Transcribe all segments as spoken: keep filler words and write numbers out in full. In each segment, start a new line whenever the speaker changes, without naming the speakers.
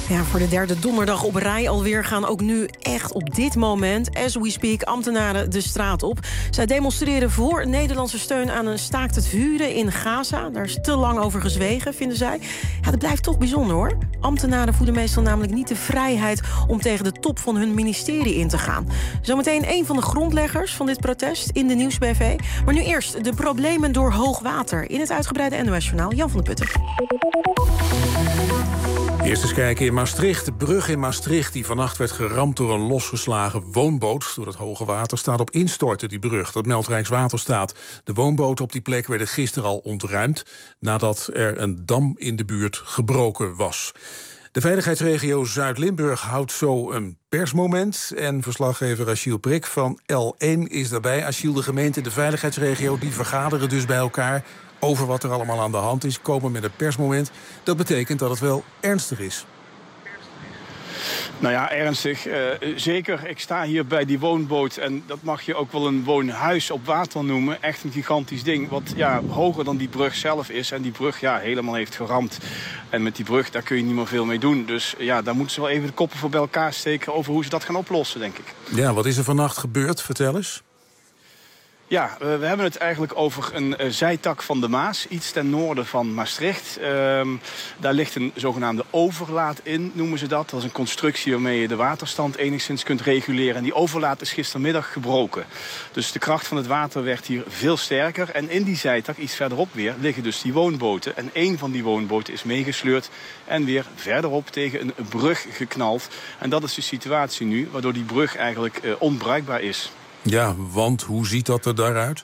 Ja, voor de derde donderdag op rij alweer gaan ook nu echt op dit moment, as we speak, ambtenaren de straat op. Zij demonstreren voor Nederlandse steun aan een staakt het vuren in Gaza. Daar is te lang over gezwegen, vinden zij. Ja, dat blijft toch bijzonder, hoor. Ambtenaren voeden meestal namelijk niet de vrijheid om tegen de top van hun ministerie in te gaan. Zometeen een van de grondleggers van dit protest in de Nieuws B V. Maar nu eerst de problemen door hoog water. In het uitgebreide N O S-journaal, Jan van der Putten.
Eerst eens kijken in Maastricht. De brug in Maastricht die vannacht werd geramd door een losgeslagen woonboot. Door het hoge water staat op instorten, die brug. Dat meldt Rijkswaterstaat. De woonboten op die plek werden gisteren al ontruimd nadat er een dam in de buurt gebroken was. De veiligheidsregio Zuid-Limburg houdt zo een persmoment. En verslaggever Achille Prik van L één is daarbij. Achille, de gemeente en de veiligheidsregio die vergaderen dus bij elkaar over wat er allemaal aan de hand is, komen met een persmoment. Dat betekent dat het wel ernstig is.
Nou ja, ernstig. Uh, zeker. Ik sta hier bij die woonboot en dat mag je ook wel een woonhuis op water noemen. Echt een gigantisch ding, wat ja, hoger dan die brug zelf is. En die brug ja, helemaal heeft geramd. En met die brug, daar kun je niet meer veel mee doen. Dus ja, daar moeten ze wel even de koppen voor bij elkaar steken over hoe ze dat gaan oplossen, denk ik. Ja,
wat is er vannacht gebeurd? Vertel eens.
Ja, we hebben het eigenlijk over een uh, zijtak van de Maas, iets ten noorden van Maastricht. Uh, daar ligt een zogenaamde overlaat in, noemen ze dat. Dat is een constructie waarmee je de waterstand enigszins kunt reguleren. En die overlaat is gistermiddag gebroken. Dus de kracht van het water werd hier veel sterker. En in die zijtak, iets verderop weer, liggen dus die woonboten. En één van die woonboten is meegesleurd en weer verderop tegen een brug geknald. En dat is de situatie nu, waardoor die brug eigenlijk uh, onbruikbaar is.
Ja, want hoe ziet dat er daaruit?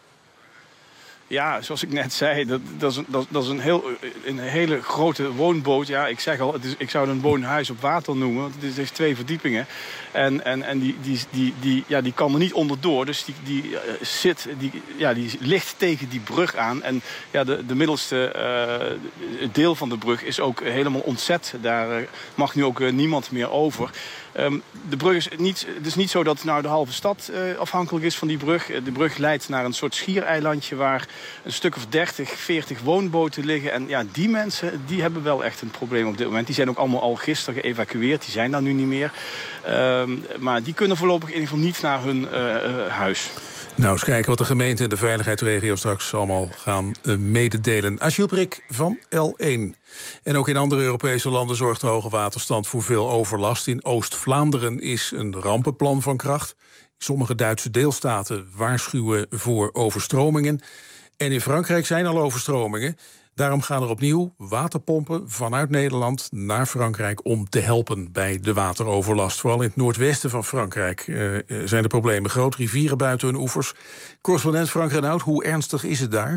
Ja, zoals ik net zei, dat, dat, is, een, dat, dat is een, heel, een hele grote woonboot. Ja, ik zeg al, het is, ik zou het een woonhuis op water noemen. Want het heeft twee verdiepingen. En, en, en die, die, die, die, ja, die kan er niet onderdoor. Dus die, die, uh, zit, die, ja, die ligt tegen die brug aan. En ja, de, de middelste uh, deel van de brug is ook helemaal ontzet. Daar uh, mag nu ook uh, niemand meer over. Um, de brug is niet, het is niet zo dat nou de halve stad uh, afhankelijk is van die brug. De brug leidt naar een soort schiereilandje waar een stuk of dertig, veertig woonboten liggen. En ja, die mensen die hebben wel echt een probleem op dit moment. Die zijn ook allemaal al gisteren geëvacueerd. Die zijn daar nu niet meer. Um, maar die kunnen voorlopig in ieder geval niet naar hun uh, uh, huis.
Nou, eens kijken wat de gemeente en de veiligheidsregio straks allemaal gaan uh, mededelen. Achille Prik van L één. En ook in andere Europese landen zorgt de hoge waterstand voor veel overlast. In Oost-Vlaanderen is een rampenplan van kracht. Sommige Duitse deelstaten waarschuwen voor overstromingen. En in Frankrijk zijn al overstromingen. Daarom gaan er opnieuw waterpompen vanuit Nederland naar Frankrijk om te helpen bij de wateroverlast. Vooral in het noordwesten van Frankrijk uh, zijn de problemen groot. Rivieren buiten hun oevers. Correspondent Frank Renaud, hoe ernstig is het daar?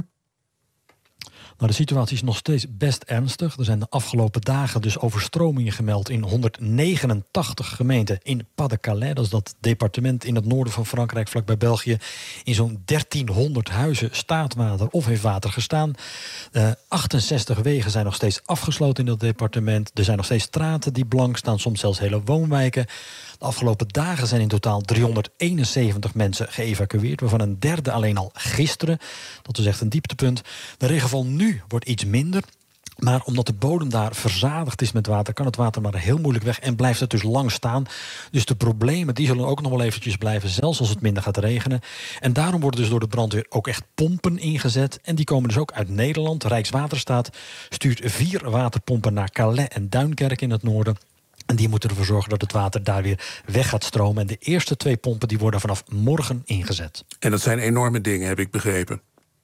Nou, de situatie is nog steeds best ernstig. Er zijn de afgelopen dagen dus overstromingen gemeld in honderdnegenentachtig gemeenten. In Pas-de-Calais, dat is dat departement in het noorden van Frankrijk, vlakbij België. In zo'n dertienhonderd huizen staat water of heeft water gestaan. Uh, achtenzestig wegen zijn nog steeds afgesloten in dat departement. Er zijn nog steeds straten die blank staan, soms zelfs hele woonwijken. De afgelopen dagen zijn in totaal driehonderdeenenzeventig mensen geëvacueerd, waarvan een derde alleen al gisteren. Dat is echt een dieptepunt. De regenval nu wordt iets minder. Maar omdat de bodem daar verzadigd is met water, kan het water maar heel moeilijk weg en blijft het dus lang staan. Dus de problemen die zullen ook nog wel eventjes blijven, zelfs als het minder gaat regenen. En daarom worden dus door de brandweer ook echt pompen ingezet. En die komen dus ook uit Nederland. Rijkswaterstaat stuurt vier waterpompen naar Calais en Duinkerke in het noorden. En die moeten ervoor zorgen dat het water daar weer weg gaat stromen. En de eerste twee pompen die worden vanaf morgen ingezet.
En dat zijn enorme dingen, heb ik begrepen.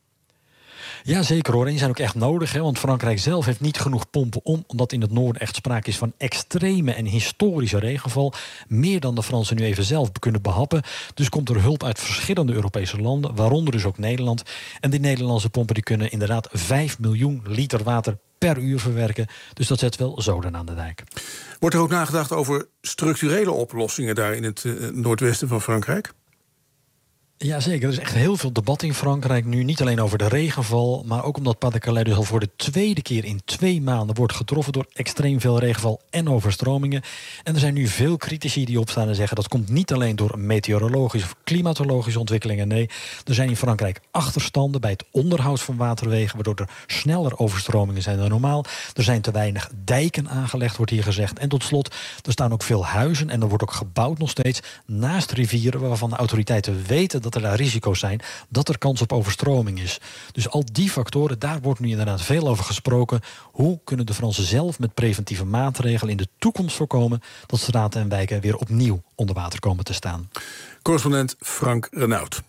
Ja, zeker hoor. En die zijn ook echt nodig. Hè? Want Frankrijk zelf heeft niet genoeg pompen om. Omdat in het noorden echt sprake is van extreme en historische regenval. Meer dan de Fransen nu even zelf kunnen behappen. Dus komt er hulp uit verschillende Europese landen. Waaronder dus ook Nederland. En die Nederlandse pompen die kunnen inderdaad vijf miljoen liter water per uur verwerken. Dus dat zet wel zoden aan de dijk.
Wordt er ook nagedacht over structurele oplossingen daar in het uh, noordwesten van Frankrijk?
Jazeker, er is echt heel veel debat in Frankrijk nu. Niet alleen over de regenval, maar ook omdat Pas-de-Calais dus al voor de tweede keer in twee maanden wordt getroffen door extreem veel regenval en overstromingen. En er zijn nu veel critici die opstaan en zeggen dat komt niet alleen door meteorologische of klimatologische ontwikkelingen. Nee, er zijn in Frankrijk achterstanden bij het onderhoud van waterwegen, waardoor er sneller overstromingen zijn dan normaal. Er zijn te weinig dijken aangelegd, wordt hier gezegd. En tot slot, er staan ook veel huizen en er wordt ook gebouwd nog steeds naast rivieren waarvan de autoriteiten weten dat er daar risico's zijn, dat er kans op overstroming is. Dus al die factoren, daar wordt nu inderdaad veel over gesproken. Hoe kunnen de Fransen zelf met preventieve maatregelen in de toekomst voorkomen dat straten en wijken weer opnieuw onder water komen te staan?
Correspondent Frank Renaud.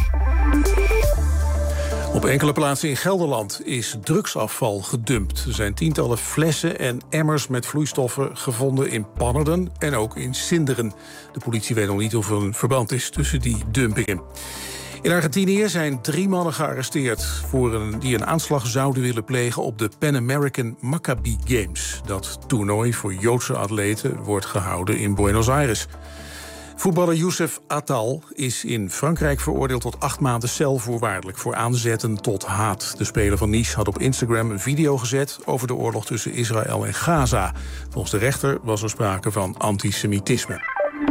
Op enkele plaatsen in Gelderland is drugsafval gedumpt. Er zijn tientallen flessen en emmers met vloeistoffen gevonden in Pannerden en ook in Sinderen. De politie weet nog niet of er een verband is tussen die dumpingen. In Argentinië zijn drie mannen gearresteerd voor een, die een aanslag zouden willen plegen op de Pan American Maccabi Games. Dat toernooi voor Joodse atleten wordt gehouden in Buenos Aires. Voetballer Youssef Attal is in Frankrijk veroordeeld tot acht maanden cel voorwaardelijk voor aanzetten tot haat. De speler van Nice had op Instagram een video gezet over de oorlog tussen Israël en Gaza. Volgens de rechter was er sprake van antisemitisme.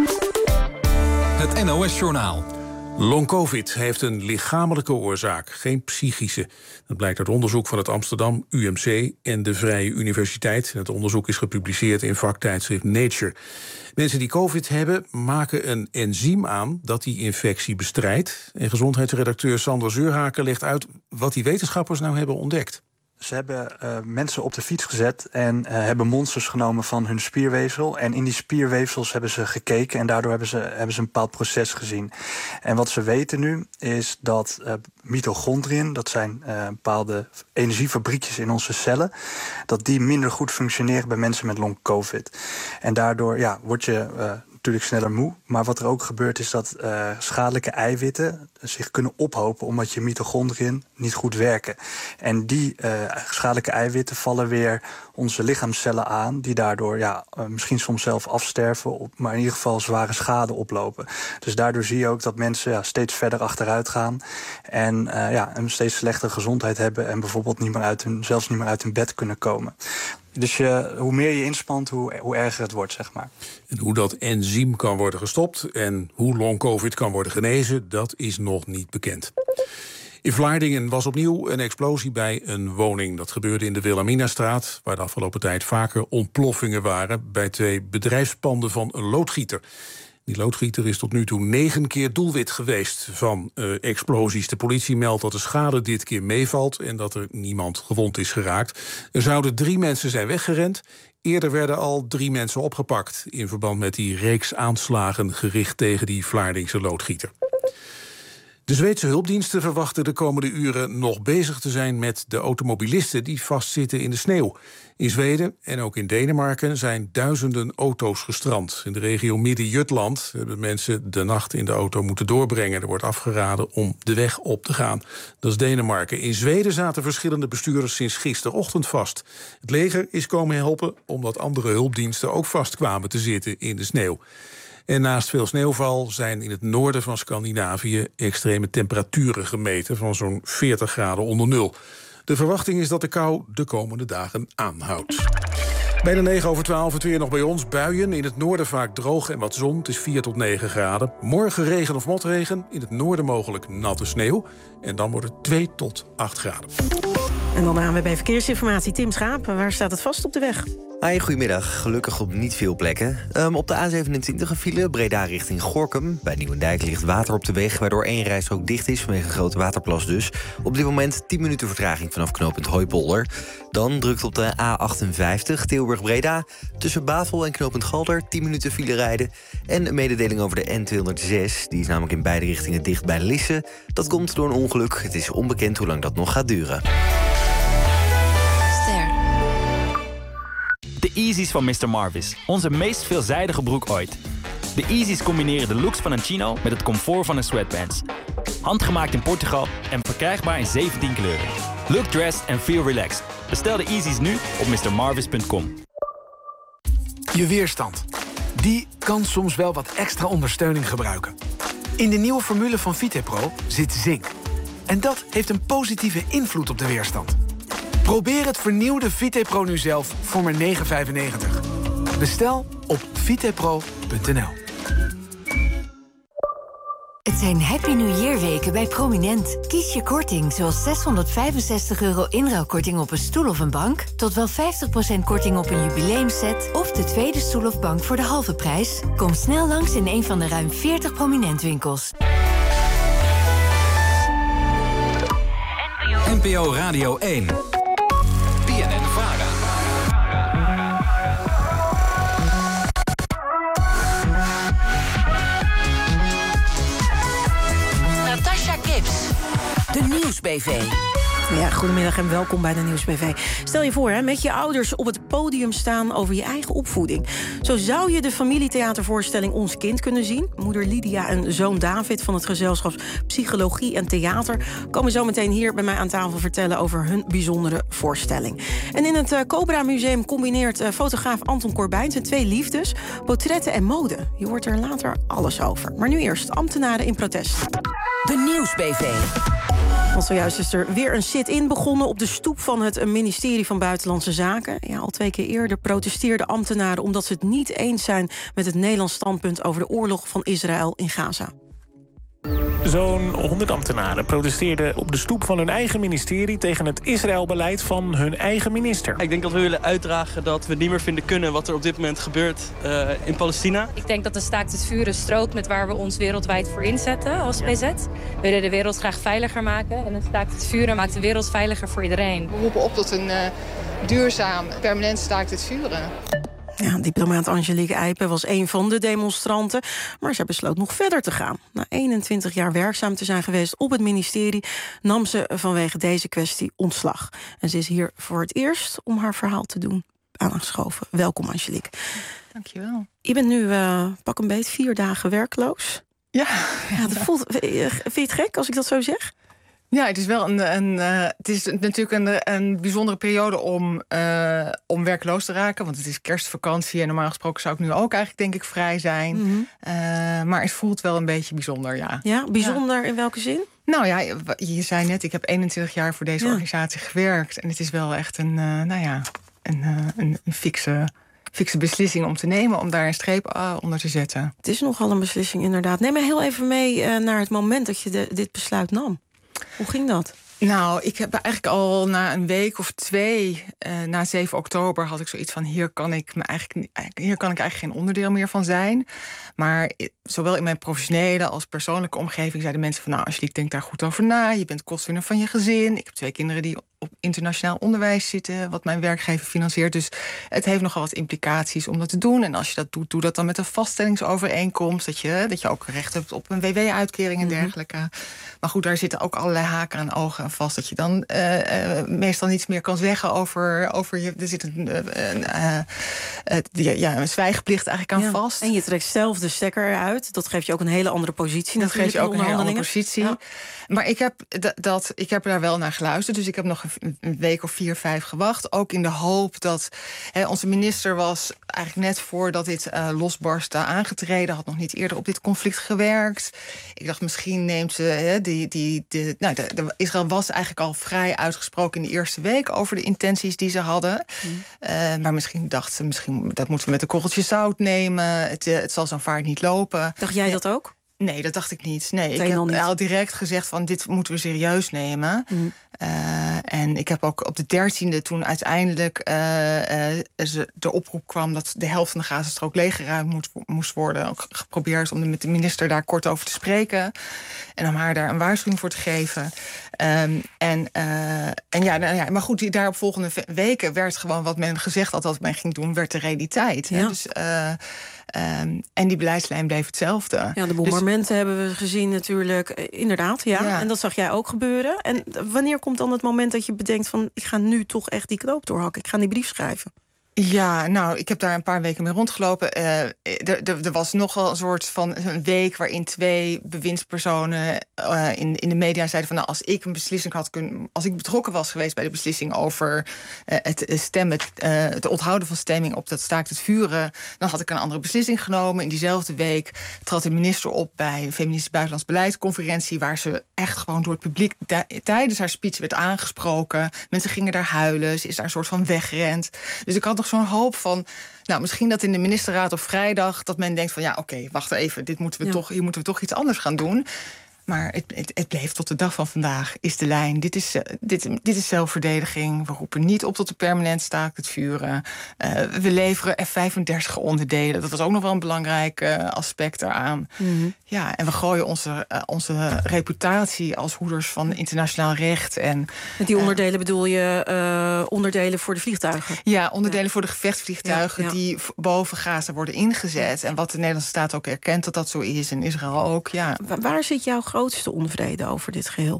Het N O S-journaal.
Long-covid heeft een lichamelijke oorzaak, geen psychische. Dat blijkt uit onderzoek van het Amsterdam U M C en de Vrije Universiteit. Het onderzoek is gepubliceerd in vaktijdschrift Nature. Mensen die covid hebben maken een enzym aan dat die infectie bestrijdt. En gezondheidsredacteur Sander Zeurhaken legt uit wat die wetenschappers nou hebben ontdekt.
Ze hebben uh, mensen op de fiets gezet en uh, hebben monsters genomen van hun spierweefsel. En in die spierweefsels hebben ze gekeken en daardoor hebben ze, hebben ze een bepaald proces gezien. En wat ze weten nu is dat uh, mitochondriën, dat zijn uh, bepaalde energiefabriekjes in onze cellen, dat die minder goed functioneren bij mensen met long-covid. En daardoor ja, word je uh, natuurlijk sneller moe. Maar wat er ook gebeurt is dat uh, schadelijke eiwitten zich kunnen ophopen omdat je mitochondriën niet goed werken. En die uh, schadelijke eiwitten vallen weer onze lichaamscellen aan, die daardoor ja, uh, misschien soms zelf afsterven, op, maar in ieder geval zware schade oplopen. Dus daardoor zie je ook dat mensen ja, steeds verder achteruit gaan en uh, ja, een steeds slechtere gezondheid hebben en bijvoorbeeld niet meer uit hun, zelfs niet meer uit hun bed kunnen komen. Dus je, hoe meer je inspant, hoe, hoe erger het wordt, zeg maar.
En hoe dat enzym kan worden gestopt en hoe long-covid kan worden genezen, dat is nog niet bekend. In Vlaardingen was opnieuw een explosie bij een woning. Dat gebeurde in de Wilhelminastraat, waar de afgelopen tijd vaker ontploffingen waren bij twee bedrijfspanden van een loodgieter. Die loodgieter is tot nu toe negen keer doelwit geweest van uh, explosies. De politie meldt dat de schade dit keer meevalt en dat er niemand gewond is geraakt. Er zouden drie mensen zijn weggerend. Eerder werden al drie mensen opgepakt in verband met die reeks aanslagen gericht tegen die Vlaardingse loodgieter. De Zweedse hulpdiensten verwachten de komende uren nog bezig te zijn met de automobilisten die vastzitten in de sneeuw. In Zweden en ook in Denemarken zijn duizenden auto's gestrand. In de regio Midden-Jutland hebben mensen de nacht in de auto moeten doorbrengen. Er wordt afgeraden om de weg op te gaan. Dat is Denemarken. In Zweden zaten verschillende bestuurders sinds gisterochtend vast. Het leger is komen helpen omdat andere hulpdiensten ook vastkwamen te zitten in de sneeuw. En naast veel sneeuwval zijn in het noorden van Scandinavië extreme temperaturen gemeten van zo'n veertig graden onder nul. De verwachting is dat de kou de komende dagen aanhoudt. Bijna negen over twaalf, het weer nog bij ons. Buien, in het noorden vaak droog en wat zon. Het is vier tot negen graden. Morgen regen of motregen, in het noorden mogelijk natte sneeuw. En dan wordt het twee tot acht graden.
En dan aan we bij Verkeersinformatie. Tim Schaap, waar staat het vast op de weg?
Hi, goedemiddag. Gelukkig op niet veel plekken. Um, op de A zevenentwintig een file, Breda richting Gorinchem. Bij Nieuwendijk ligt water op de weg, waardoor één rijstrook dicht is vanwege een grote waterplas dus. Op dit moment tien minuten vertraging vanaf knooppunt Hooipolder. Dan drukt op de A achtenvijftig Tilburg-Breda. Tussen Bavel en knooppunt Galder tien minuten file rijden. En een mededeling over de N tweehonderdzes. Die is namelijk in beide richtingen dicht bij Lisse. Dat komt door een ongeluk. Het is onbekend hoe lang dat nog gaat duren.
De Yeezys van mister Marvis. Onze meest veelzijdige broek ooit. De Yeezys combineren de looks van een chino met het comfort van een sweatpants. Handgemaakt in Portugal en verkrijgbaar in zeventien kleuren. Look dressed and feel relaxed. Bestel de Yeezys nu op mister marvis punt com.
Je weerstand. Die kan soms wel wat extra ondersteuning gebruiken.
In de nieuwe formule van VitePro zit zink. En dat heeft een positieve invloed op de weerstand. Probeer het vernieuwde VitePro nu zelf voor maar negen vijfennegentig. Bestel op vitepro punt n l.
Het zijn Happy New Year weken bij Prominent. Kies je korting zoals zeshonderdvijfenzestig euro inruilkorting op een stoel of een bank, tot wel vijftig procent korting op een jubileumset of de tweede stoel of bank voor de halve prijs. Kom snel langs in een van de ruim veertig Prominent winkels.
N P O Radio één. B N N Vara.
Natasha Gibbs. De Nieuwsbv.
Ja, goedemiddag en welkom bij de Nieuwsbv. Stel je voor, hè, met je ouders op het podium staan over je eigen opvoeding. Zo zou je de familietheatervoorstelling Ons Kind kunnen zien. Moeder Lydia en zoon David van het gezelschap Psychologie en Theater komen zo meteen hier bij mij aan tafel vertellen over hun bijzondere voorstelling. En in het uh, Cobra Museum combineert uh, fotograaf Anton Corbijn zijn twee liefdes, portretten en mode. Je hoort er later alles over. Maar nu eerst ambtenaren in protest.
De Nieuwsbv.
Want zojuist is er weer een sit-in begonnen op de stoep van het ministerie van Buitenlandse Zaken. Ja, al twee keer eerder protesteerden ambtenaren omdat ze het niet eens zijn met het Nederlands standpunt over de oorlog van Israël in Gaza.
Zo'n honderd ambtenaren protesteerden op de stoep van hun eigen ministerie tegen het Israëlbeleid van hun eigen minister.
Ik denk dat we willen uitdragen dat we niet meer vinden kunnen wat er op dit moment gebeurt uh, in Palestina.
Ik denk dat de staakt het vuren strookt met waar we ons wereldwijd voor inzetten als P Z. We willen de wereld graag veiliger maken en een staakt het vuren maakt de wereld veiliger voor iedereen.
We roepen op tot een uh, duurzaam, permanent staakt het vuren.
Ja, diplomaat Angelique Eipen was een van de demonstranten, maar zij besloot nog verder te gaan. Na eenentwintig jaar werkzaam te zijn geweest op het ministerie nam ze vanwege deze kwestie ontslag. En ze is hier voor het eerst om haar verhaal te doen aangeschoven. Welkom, Angelique.
Dankjewel.
Je bent nu uh, pak een beet vier dagen werkloos.
Ja.
Ja, dat voelt, vind je het gek als ik dat zo zeg?
Ja, het is wel een, een uh, het is natuurlijk een, een bijzondere periode om, uh, om werkloos te raken. Want het is kerstvakantie en normaal gesproken zou ik nu ook eigenlijk denk ik vrij zijn. Mm-hmm. Uh, maar het voelt wel een beetje bijzonder, ja.
Ja, bijzonder ja. In welke zin?
Nou ja, je zei net, ik heb eenentwintig jaar voor deze ja. organisatie gewerkt. En het is wel echt een, uh, nou ja, een, uh, een, een fikse... fikse beslissing om te nemen, om daar een streep uh, onder te zetten.
Het is nogal een beslissing, inderdaad. Neem me heel even mee uh, naar het moment dat je de, dit besluit nam. Hoe ging dat?
Nou, ik heb eigenlijk al na een week of twee, uh, na zeven oktober, had ik zoiets van: hier kan ik me eigenlijk, hier kan ik eigenlijk geen onderdeel meer van zijn. Maar zowel in mijn professionele als persoonlijke omgeving zeiden mensen van: nou, Angelique, denk daar goed over na. Je bent kostwinner van je gezin. Ik heb twee kinderen die op internationaal onderwijs zitten, wat mijn werkgever financiert. Dus het heeft nogal wat implicaties om dat te doen. En als je dat doet, doe dat dan met een vaststellingsovereenkomst. Dat je, dat je ook recht hebt op een W W-uitkering en dergelijke. Mm-hmm. Maar goed, daar zitten ook allerlei haken aan ogen aan vast. Dat je dan uh, uh, meestal niets meer kan zeggen over, over je. Er zit een, uh, een, uh, uh, ja, een zwijgplicht eigenlijk aan ja. vast.
En je trekt zelf de stekker eruit. Dat geeft je ook een hele andere positie.
Dat geeft je ook een hele andere positie. Ja. Maar ik heb, d- dat, ik heb daar wel naar geluisterd. Dus ik heb nog een week of vier, vijf gewacht. Ook in de hoop dat hè, onze minister was eigenlijk net voordat dit uh, losbarstte aangetreden. Had nog niet eerder op dit conflict gewerkt. Ik dacht, misschien neemt ze hè, die, die, die, nou, de, de, Israël was eigenlijk al vrij uitgesproken in de eerste week over de intenties die ze hadden. Mm. Uh, maar misschien dacht ze, misschien dat moeten we met een korreltje zout nemen. Het, het zal zo'n vaart niet lopen.
Dacht jij dat ook?
Nee, dat dacht ik niet. Nee, ik heb al direct gezegd van dit moeten we serieus nemen. Mm. Uh, en ik heb ook op de dertiende, toen uiteindelijk uh, uh, de oproep kwam dat de helft van de Gazastrook leeggeruimd moet, moest worden, ook geprobeerd om met de minister daar kort over te spreken en om haar daar een waarschuwing voor te geven. Um, en, uh, en ja, nou ja, maar goed, die daarop volgende weken werd gewoon wat men gezegd had dat men ging doen, werd de realiteit. Ja. Dus, uh, um, en die beleidslijn bleef hetzelfde.
Ja, de bombardementen dus, hebben we gezien natuurlijk, inderdaad, ja. ja. En dat zag jij ook gebeuren. En wanneer komt dan het moment dat je bedenkt van ik ga nu toch echt die knoop doorhakken, ik ga die brief schrijven?
Ja, nou, ik heb daar een paar weken mee rondgelopen. Uh, er, er, er was nogal een soort van een week waarin twee bewindspersonen uh, in, in de media zeiden van, nou, als ik een beslissing had kunnen, als ik betrokken was geweest bij de beslissing over uh, het stemmen, uh, het onthouden van stemming op dat staakt het vuren, dan had ik een andere beslissing genomen. In diezelfde week trad de minister op bij een feministisch buitenlands beleidsconferentie, waar ze echt gewoon door het publiek tijdens haar speech werd aangesproken. Mensen gingen daar huilen, ze is daar een soort van weggerend. Dus ik had nog zo'n hoop van, nou, misschien dat in de ministerraad op vrijdag dat men denkt van, ja, oké, okay, wacht even, dit moeten we ja. toch, hier moeten we toch iets anders gaan doen. Maar het, het, het bleef tot de dag van vandaag, is de lijn. Dit is, dit, dit is zelfverdediging. We roepen niet op tot de permanent staakt het vuren. Uh, we leveren F vijfendertig onderdelen. Dat was ook nog wel een belangrijk uh, aspect daaraan. Mm-hmm. Ja, en we gooien onze, uh, onze reputatie als hoeders van internationaal recht. En,
Met die onderdelen uh, bedoel je uh, onderdelen voor de vliegtuigen?
Ja, onderdelen ja. voor de gevechtsvliegtuigen ja, ja. die boven Gaza worden ingezet. En wat de Nederlandse staat ook erkent dat dat zo is. En Israël ook, ja.
Waar, waar zit jouw grootste onvrede over dit geheel?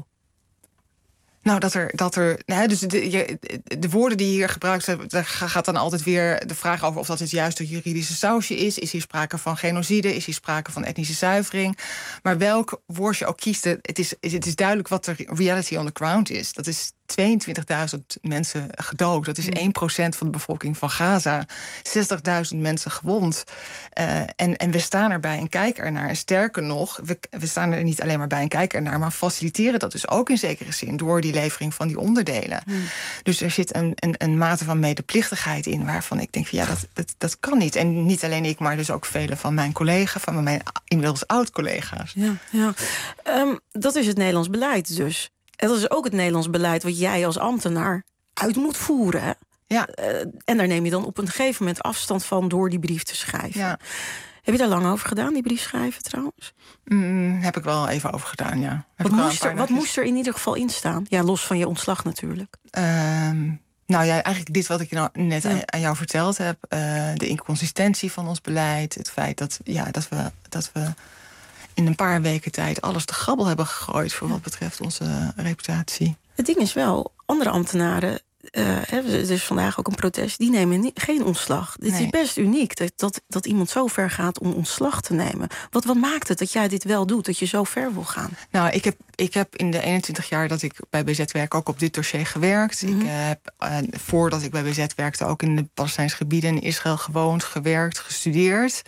Nou, dat er, dat er nou, dus de, je, de woorden die hier gebruikt zijn, daar gaat dan altijd weer de vraag over of dat het juist een juridische sausje is. Is hier sprake van genocide? Is hier sprake van etnische zuivering? Maar welk woord je ook kiest, het is, het is duidelijk wat de reality on the ground is. Dat is tweeëntwintigduizend mensen gedood. Dat is één procent van de bevolking van Gaza. zestigduizend mensen gewond. Uh, en, en we staan erbij en kijken ernaar. En sterker nog, we, we staan er niet alleen maar bij en kijken ernaar, maar faciliteren dat dus ook in zekere zin door die levering van die onderdelen. Hmm. Dus er zit een, een, een mate van medeplichtigheid in waarvan ik denk van ja, dat, dat, dat kan niet. En niet alleen ik, maar dus ook vele van mijn collega's, van mijn inmiddels oud-collega's.
Ja, ja. Um, dat is het Nederlands beleid dus. En dat is ook het Nederlands beleid wat jij als ambtenaar uit moet voeren. Hè?
Ja.
Uh, en daar neem je dan op een gegeven moment afstand van door die brief te schrijven.
Ja.
Heb je daar lang over gedaan, die brief schrijven trouwens?
Mm, heb ik wel even over gedaan, ja.
Wat, moest er, wat moest er in ieder geval in staan? Ja, los van je ontslag natuurlijk.
Um, nou ja, eigenlijk dit wat ik nou net ja. aan jou verteld heb. Uh, de inconsistentie van ons beleid. Het feit dat, ja, dat we... Dat we in een paar weken tijd alles te grabbel hebben gegooid voor wat betreft onze uh, reputatie.
Het ding is wel, andere ambtenaren, uh, er is vandaag ook een protest, die nemen nie, geen ontslag. Dit nee. is best uniek, dat, dat, dat iemand zo ver gaat om ontslag te nemen. Wat, wat maakt het dat jij dit wel doet, dat je zo ver wil gaan?
Nou, ik heb, ik heb in de eenentwintig jaar dat ik bij B Z werk ook op dit dossier gewerkt. Mm-hmm. Ik heb, uh, voordat ik bij B Z werkte, ook in de Palestijnse gebieden in Israël gewoond, gewerkt, gestudeerd.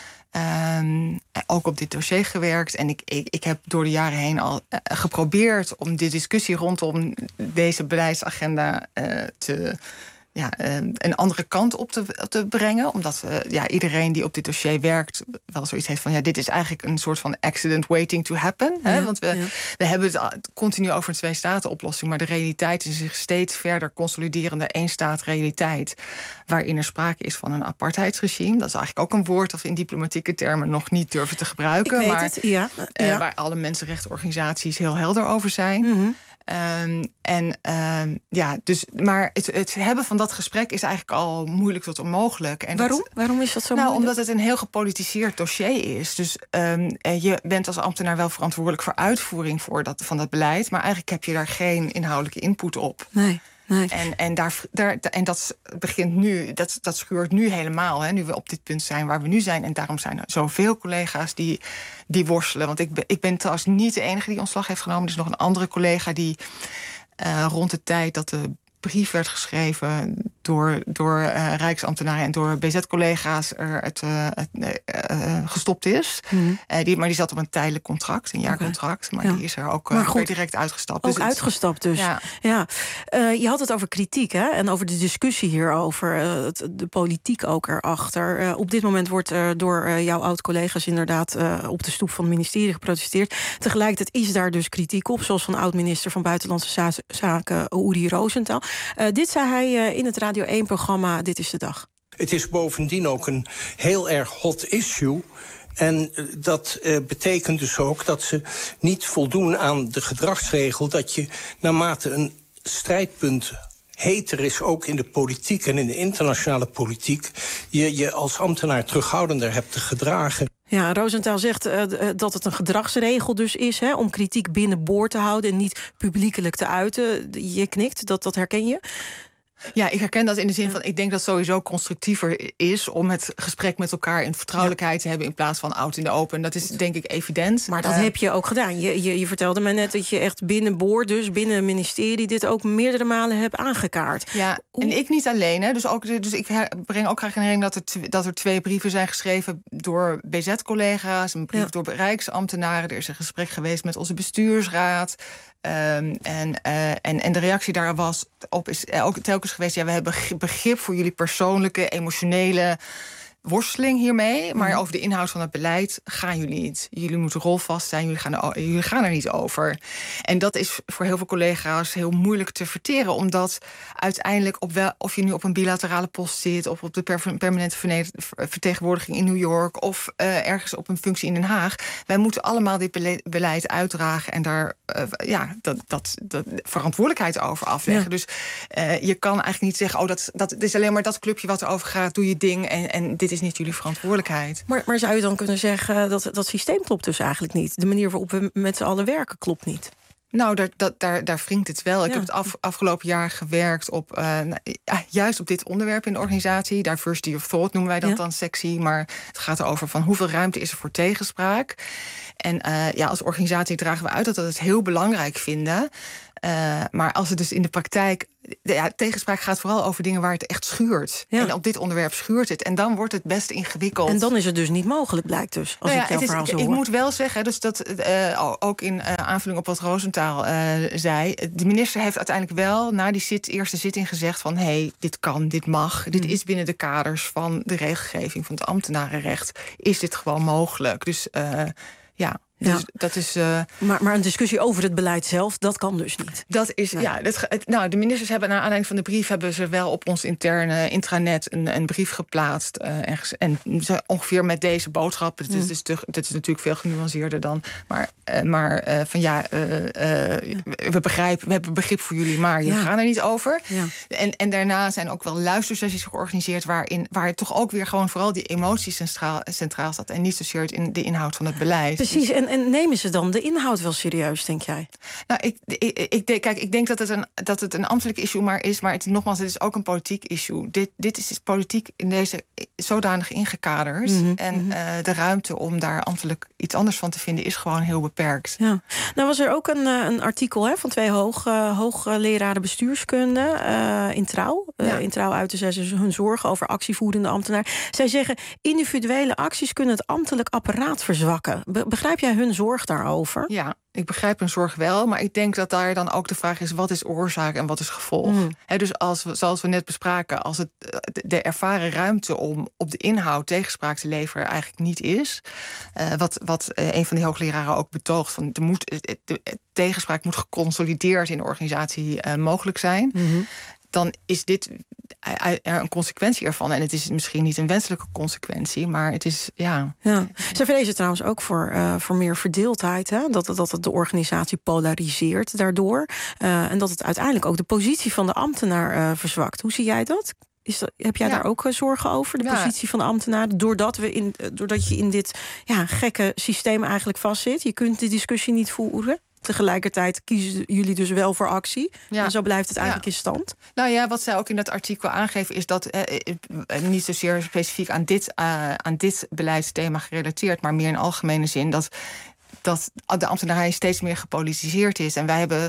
Um, ook op dit dossier gewerkt. En ik, ik, ik heb door de jaren heen al uh, geprobeerd om de discussie rondom deze beleidsagenda uh, te, ja, uh, een andere kant op te, te brengen. Omdat uh, ja, iedereen die op dit dossier werkt wel zoiets heeft van ja, dit is eigenlijk een soort van accident waiting to happen. Hè? Ja, want we, ja. we hebben het continu over een twee-staten-oplossing, maar de realiteit is zich steeds verder consoliderende één-staat-realiteit, waarin er sprake is van een apartheidsregime. Dat is eigenlijk ook een woord dat we in diplomatieke termen nog niet durven te gebruiken.
Ik weet
maar
het, ja.
Uh,
ja.
Waar alle mensenrechtenorganisaties heel helder over zijn. Mm-hmm. Um, en um, ja, dus, maar het, het hebben van dat gesprek is eigenlijk al moeilijk tot onmogelijk. En
Waarom?
Dat,
Waarom is dat zo
nou,
moeilijk?
Omdat het een heel gepolitiseerd dossier is. Dus um, je bent als ambtenaar wel verantwoordelijk voor uitvoering voor dat, van dat beleid, maar eigenlijk heb je daar geen inhoudelijke input op.
Nee. Nee.
En, en, daar, daar, en dat begint nu, dat, dat schuurt nu helemaal, hè, nu we op dit punt zijn waar we nu zijn. En daarom zijn er zoveel collega's die, die worstelen. Want ik ben, ik ben trouwens niet de enige die ontslag heeft genomen. Er is nog een andere collega die uh, rond de tijd dat de brief werd geschreven door, door uh, Rijksambtenaren en door B Z-collega's er het, uh, het uh, uh, gestopt is. Mm-hmm. Uh, die, maar die zat op een tijdelijk contract, een jaarcontract. Okay. Maar ja. die is er ook uh, goed, direct uitgestapt.
Ook
dus
uitgestapt dus. Ja. Ja. Uh, je had het over kritiek, hè? En over de discussie hierover. Uh, het, de politiek ook erachter. Uh, op dit moment wordt uh, door uh, jouw oud-collega's inderdaad uh, op de stoep van het ministerie geprotesteerd. Tegelijkertijd is daar dus kritiek op, zoals van oud-minister van Buitenlandse Zaken Uri Rosenthal. Uh, dit zei hij uh, in het Radio één-programma Dit is de Dag.
Het is bovendien ook een heel erg hot issue. En dat uh, betekent dus ook dat ze niet voldoen aan de gedragsregel dat je naarmate een strijdpunt heter is, ook in de politiek en in de internationale politiek, je je als ambtenaar terughoudender hebt te gedragen.
Ja, Rosenthal zegt uh, dat het een gedragsregel dus is, hè, om kritiek binnenboord te houden en niet publiekelijk te uiten. Je knikt, dat, dat herken je?
Ja, ik herken dat in de zin van, ik denk dat het sowieso constructiever is om het gesprek met elkaar in vertrouwelijkheid ja. te hebben in plaats van oud in de open. Dat is denk ik evident.
Maar dat uh, heb je ook gedaan. Je, je, je vertelde mij net dat je echt binnenboord, dus binnen het ministerie, dit ook meerdere malen hebt aangekaart.
Ja, Hoe? En ik niet alleen. Hè. Dus, ook, dus ik breng ook graag in herinnering dat er, dat er twee brieven zijn geschreven door B Z-collega's, een brief ja. door Rijksambtenaren. Er is een gesprek geweest met onze bestuursraad. Um, en, uh, en, en de reactie daar was op is ook telkens geweest, ja, we hebben begrip voor jullie persoonlijke, emotionele worsteling hiermee, maar over de inhoud van het beleid gaan jullie niet. Jullie moeten rolvast zijn, jullie gaan, er, jullie gaan er niet over. En dat is voor heel veel collega's heel moeilijk te verteren, omdat uiteindelijk, op wel, of je nu op een bilaterale post zit, of op de per, permanente vertegenwoordiging in New York, of uh, ergens op een functie in Den Haag, wij moeten allemaal dit beleid uitdragen en daar uh, ja, dat, dat, dat verantwoordelijkheid over afleggen. Ja. Dus uh, je kan eigenlijk niet zeggen, oh, dat, dat is alleen maar dat clubje wat erover gaat, doe je ding en, en dit is niet jullie verantwoordelijkheid.
Maar, maar zou je dan kunnen zeggen dat dat systeem klopt dus eigenlijk niet? De manier waarop we met z'n allen werken klopt niet?
Nou, daar, daar, daar, daar wringt het wel. Ja. Ik heb het af, afgelopen jaar gewerkt op uh, ja, juist op dit onderwerp in de organisatie. Diversity of thought noemen wij dat ja. dan sexy. Maar het gaat erover van hoeveel ruimte is er voor tegenspraak. En uh, ja, als organisatie dragen we uit dat we het heel belangrijk vinden. Uh, maar als het dus in de praktijk... Ja, tegenspraak gaat vooral over dingen waar het echt schuurt. Ja. En op dit onderwerp schuurt het. En dan wordt het best ingewikkeld.
En dan is het dus niet mogelijk, blijkt dus. Als
nou ja,
ik jouw
het is,
verhaal zo
ik
hoor.
moet wel zeggen, dus dat uh, ook in uh, aanvulling op wat Rosenthal uh, zei, de minister heeft uiteindelijk wel na die zit, eerste zitting gezegd van hé, hey, dit kan, dit mag. Dit mm. is binnen de kaders van de regelgeving van het ambtenarenrecht. Is dit gewoon mogelijk? Dus uh, ja... Dus ja. dat is, uh,
maar, maar een discussie over het beleid zelf, dat kan dus niet.
Dat is, nee. ja, dat, het, nou, de ministers hebben naar aanleiding van de brief hebben ze wel op ons interne intranet een, een brief geplaatst. Uh, en, en ongeveer met deze boodschap. Het is, mm. dus te, het is natuurlijk veel genuanceerder dan. Maar, uh, maar uh, van ja, uh, uh, we begrijpen, we hebben begrip voor jullie, maar je ja. gaan er niet over. Ja. En, en daarna zijn ook wel luistersessies georganiseerd waarin waar het toch ook weer gewoon vooral die emoties centraal, centraal staat en niet zozeer in de inhoud van het beleid.
Precies. En En nemen ze dan de inhoud wel serieus, denk jij?
Nou, ik, ik, ik, denk, kijk, ik denk dat het, een, dat het een ambtelijk issue maar is. Maar het, nogmaals, het is ook een politiek issue. Dit, dit is politiek in deze zodanig ingekaderd. Mm-hmm. En uh, de ruimte om daar ambtelijk iets anders van te vinden is gewoon heel beperkt.
Ja. Nou was er ook een, een artikel hè, van twee hoog, uh, hoogleraren bestuurskunde uh, in Trouw. Uh, ja. In Trouw uiten zij dus hun zorgen over actievoerende ambtenaren. Zij zeggen, individuele acties kunnen het ambtelijk apparaat verzwakken. Be- begrijp jij hun zorg daarover?
Ja, ik begrijp hun zorg wel, maar ik denk dat daar dan ook de vraag is, wat is oorzaak en wat is gevolg? Mm. He, dus als we, zoals we net bespraken, als het de ervaren ruimte om op de inhoud tegenspraak te leveren eigenlijk niet is, uh, wat, wat uh, een van die hoogleraren ook betoogt, van de, moet, de, de, de tegenspraak moet geconsolideerd in de organisatie uh, mogelijk zijn. Mm-hmm. Dan is dit er een consequentie ervan. En het is misschien niet een wenselijke consequentie, maar het is, ja...
ja. Ze vrezen trouwens ook voor, uh, voor meer verdeeldheid. Hè? Dat, dat het de organisatie polariseert daardoor. Uh, en dat het uiteindelijk ook de positie van de ambtenaar uh, verzwakt. Hoe zie jij dat? Is dat, heb jij ja. daar ook uh, zorgen over, de ja. positie van de ambtenaar? Doordat, we in, uh, doordat je in dit ja, gekke systeem eigenlijk vastzit. Je kunt de discussie niet voeren. Tegelijkertijd kiezen jullie dus wel voor actie. Ja. En zo blijft het eigenlijk ja. in stand.
Nou ja, wat zij ook in dat artikel aangeven is dat eh, niet zozeer specifiek aan dit, uh, aan dit beleidsthema gerelateerd, maar meer in algemene zin dat dat de ambtenarij steeds meer gepolitiseerd is. En wij hebben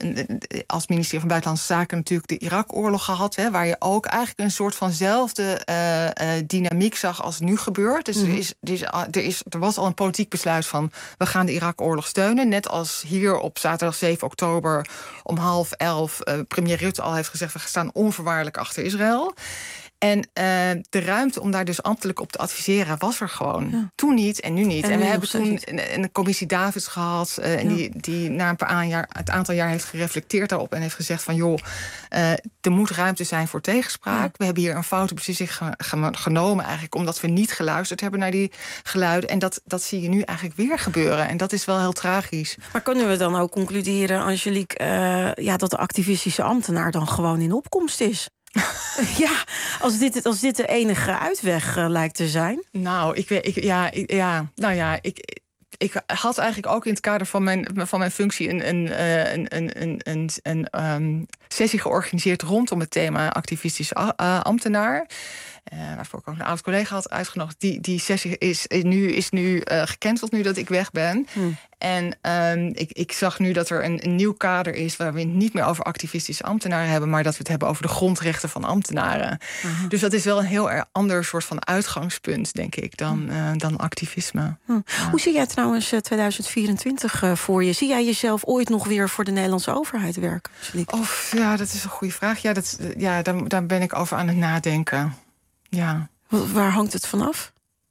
als ministerie van Buitenlandse Zaken natuurlijk de Irak-oorlog gehad, hè, waar je ook eigenlijk een soort vanzelfde uh, uh, dynamiek zag als nu gebeurt. Dus mm-hmm. er, is, er, is, er, is, er was al een politiek besluit van we gaan de Irak-oorlog steunen. Net als hier op zaterdag zeven oktober om half elf uh, premier Rutte al heeft gezegd we staan onvoorwaardelijk achter Israël. En uh, de ruimte om daar dus ambtelijk op te adviseren was er gewoon. Ja. Toen niet en nu niet. En, en we hebben toen een, een commissie Davids gehad. Uh, en ja. die, die na een paar jaar, het aantal jaar heeft gereflecteerd daarop en heeft gezegd van joh, uh, er moet ruimte zijn voor tegenspraak. Ja. We hebben hier een foute beslissing ge, ge, genomen eigenlijk omdat we niet geluisterd hebben naar die geluiden. En dat, dat zie je nu eigenlijk weer gebeuren. En dat is wel heel tragisch.
Maar kunnen we dan ook concluderen, Angelique, uh, ja, dat de activistische ambtenaar dan gewoon in opkomst is? Ja, als dit, als dit de enige uitweg uh, lijkt te zijn.
Nou, ik weet, ik, ja, ik, ja, nou ja, ik, Ik had eigenlijk ook in het kader van mijn, van mijn functie een, een, een, een, een, een, een um, sessie georganiseerd rondom het thema activistisch uh, ambtenaar. Uh, waarvoor ik ook een oud collega had uitgenodigd. Die, die sessie is, is nu, is nu uh, gecanceld nu dat ik weg ben. Hmm. En um, ik, ik zag nu dat er een, een nieuw kader is waar we het niet meer over activistische ambtenaren hebben, maar dat we het hebben over de grondrechten van ambtenaren. Uh-huh. Dus dat is wel een heel erg ander soort van uitgangspunt, denk ik, dan, uh, dan activisme.
Hm. Ja. Hoe zie jij trouwens tweeduizend vierentwintig uh, voor je? Zie jij jezelf ooit nog weer voor de Nederlandse overheid werken?
Of ja, dat is een goede vraag. Ja, dat, ja daar, daar ben ik over aan het nadenken. Ja.
Waar hangt het vanaf?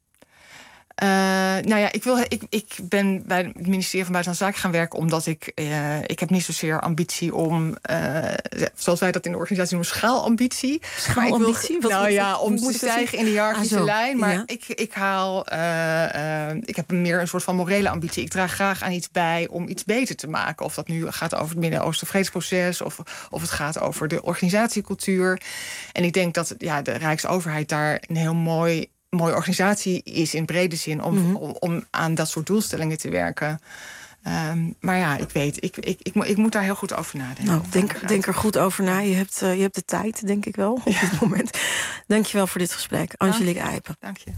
Uh, nou ja, ik, wil, ik, ik ben bij het ministerie van Buitenlandse Zaken gaan werken omdat ik... Uh, ik heb niet zozeer ambitie om, uh, zoals wij dat in de organisatie noemen, schaalambitie.
Schaalambitie?
Wil, nou ja, om te stijgen in de hiërarchische ah, lijn. Maar
ja.
ik, ik haal... Uh, uh, ik heb meer een soort van morele ambitie. Ik draag graag aan iets bij om iets beter te maken. Of dat nu gaat over het Midden-Oosten vredesproces, of, of het gaat over de organisatiecultuur. En ik denk dat ja, de Rijksoverheid daar een heel mooi... mooie organisatie is in brede zin om, mm-hmm. om, om aan dat soort doelstellingen te werken. Um, maar ja, ik weet, ik, ik, ik, ik moet daar heel goed over nadenken.
Nou, denk, denk er goed over na. Je hebt, uh, je hebt de tijd, denk ik wel, op ja. dit moment. Dank je wel voor dit gesprek. Angelique Eipen.
Dank je.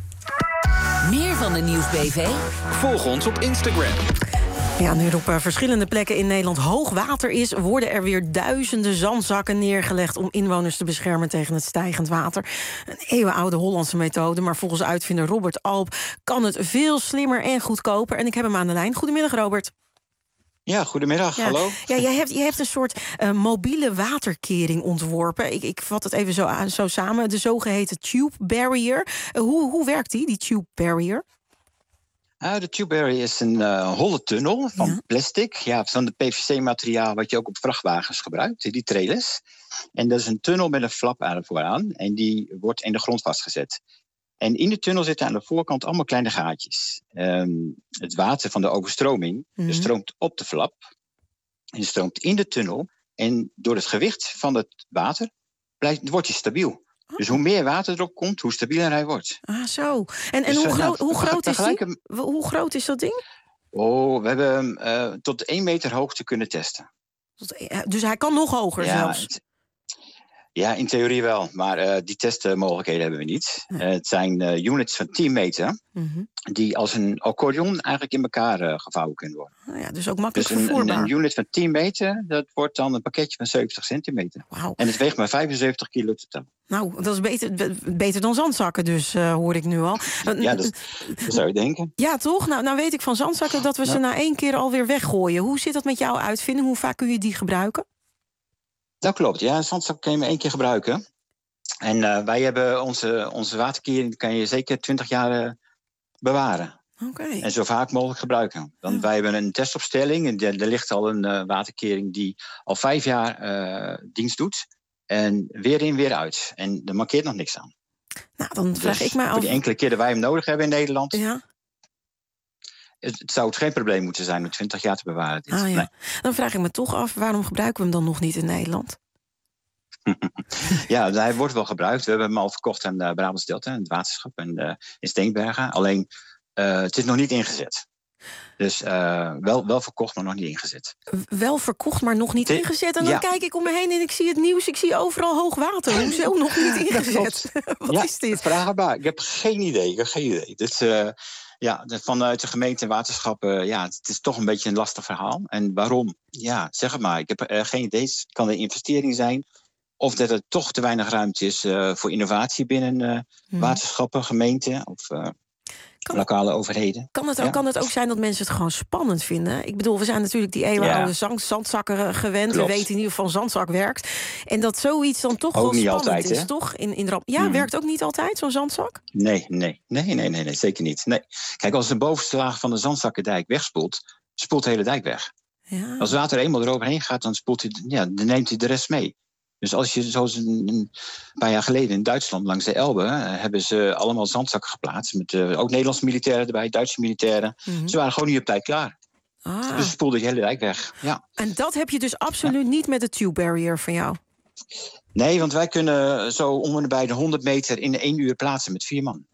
Meer van de Nieuws-B V? Volg ons op Instagram.
Ja, nu er op uh, verschillende plekken in Nederland hoog water is, worden er weer duizenden zandzakken neergelegd om inwoners te beschermen tegen het stijgend water. Een eeuwenoude Hollandse methode, maar volgens uitvinder Robert Alp kan het veel slimmer en goedkoper. En ik heb hem aan de lijn. Goedemiddag, Robert.
Ja, goedemiddag.
Ja.
Hallo.
Ja, jij hebt, jij hebt een soort uh, mobiele waterkering ontworpen. Ik, ik vat het even zo, aan, zo samen. De zogeheten tube barrier. Uh, hoe, hoe werkt die, die tube barrier?
Uh, de tube barrier is een uh, holle tunnel van ja. plastic. Ja, van het P V C-materiaal wat je ook op vrachtwagens gebruikt, die trailers. En dat is een tunnel met een flap aan vooraan. En die wordt in de grond vastgezet. En in de tunnel zitten aan de voorkant allemaal kleine gaatjes. Um, het water van de overstroming mm-hmm. stroomt op de flap. En stroomt in de tunnel. En door het gewicht van het water blijft, wordt hij stabiel. Oh. Dus hoe meer water erop komt, hoe stabieler hij wordt.
Ah, zo. En, en dus, hoe, gro- nou, hoe, groot is die? hoe groot is dat ding?
Oh, we hebben hem uh, tot één meter hoogte kunnen testen.
Dus hij kan nog hoger
ja,
zelfs?
Het, ja, in theorie wel. Maar uh, die testmogelijkheden hebben we niet. Ja. Uh, het zijn uh, units van tien meter... Mm-hmm. die als een accordeon eigenlijk in elkaar uh, gevouwen kunnen worden.
Oh ja, dus ook makkelijk
dus een,
vervoerbaar.
Een unit van tien meter, dat wordt dan een pakketje van zeventig centimeter.
Wow.
En het weegt maar vijfenzeventig kilo totaal.
Nou, dat is beter, beter dan zandzakken dus, uh, hoor ik nu al.
Ja, dat, dat zou je denken.
Ja, toch? Nou, nou weet ik van zandzakken dat we ja. ze na één keer alweer weggooien. Hoe zit dat met jouw uitvinding? Hoe vaak kun je die gebruiken?
Dat klopt, ja. Een zandzak kun je maar één keer gebruiken. En uh, wij hebben onze, onze waterkering, kan je zeker twintig jaar uh, bewaren.
Okay.
En zo vaak mogelijk gebruiken. Want ja. wij hebben een testopstelling. En er, er ligt al een uh, waterkering die al vijf jaar uh, dienst doet. En weer in, weer uit. En er markeert nog niks aan.
Nou, dan vraag
dus
ik mij af...
voor die enkele keer dat wij hem nodig hebben in Nederland...
Ja.
Het, het zou het geen probleem moeten zijn om twintig jaar te bewaren. Dit.
Ah, ja.
Nee.
Dan vraag ik me toch af, waarom gebruiken we hem dan nog niet in Nederland?
Ja, hij wordt wel gebruikt. We hebben hem al verkocht aan uh, Brabants Delta, het waterschap en uh, in Steenbergen. Alleen, uh, het is nog niet ingezet. Dus uh, wel, wel verkocht, maar nog niet ingezet.
Wel verkocht, maar nog niet
Te-
ingezet. En dan
ja.
kijk ik om me heen en ik zie het nieuws. Ik zie overal hoog water. Hoezo nog niet ingezet? Wat
ja,
is dit?
Vraagbaar. Ik heb geen idee. Ik heb geen idee. Dus, uh, ja, vanuit de gemeente en waterschappen, ja, het is toch een beetje een lastig verhaal. En waarom? Ja, zeg het maar. Ik heb uh, geen idee. Het kan een investering zijn. Of dat er toch te weinig ruimte is uh, voor innovatie binnen uh, hmm. waterschappen, gemeenten of uh, kan, lokale overheden.
Kan het, ook,
ja.
kan het ook zijn dat mensen het gewoon spannend vinden? Ik bedoel, we zijn natuurlijk die eeuwenoude ja. zandzakken gewend. Klopt. We weten in ieder geval zandzak werkt. En dat zoiets dan toch
ook
wel
niet
spannend
altijd,
is,
hè?
toch? In, in de, ja, hmm. werkt ook niet altijd, zo'n zandzak?
Nee, nee, nee, nee, nee, nee, zeker niet. Nee. Kijk, als de bovenste laag van de zandzakkendijk wegspoelt, spoelt de hele dijk weg. Ja. Als water eenmaal eroverheen gaat, dan, spoelt hij, ja, dan neemt hij de rest mee. Dus als je zoals een, een paar jaar geleden in Duitsland langs de Elbe uh, hebben ze allemaal zandzakken geplaatst. Met uh, ook Nederlandse militairen erbij, Duitse militairen. Mm-hmm. Ze waren gewoon niet op tijd klaar. Ah. Dus spoelde je hele dijk weg. Ja.
En dat heb je dus absoluut ja. niet met de tube barrier van jou?
Nee, want wij kunnen zo om en bij de honderd meter in één uur plaatsen met vier man.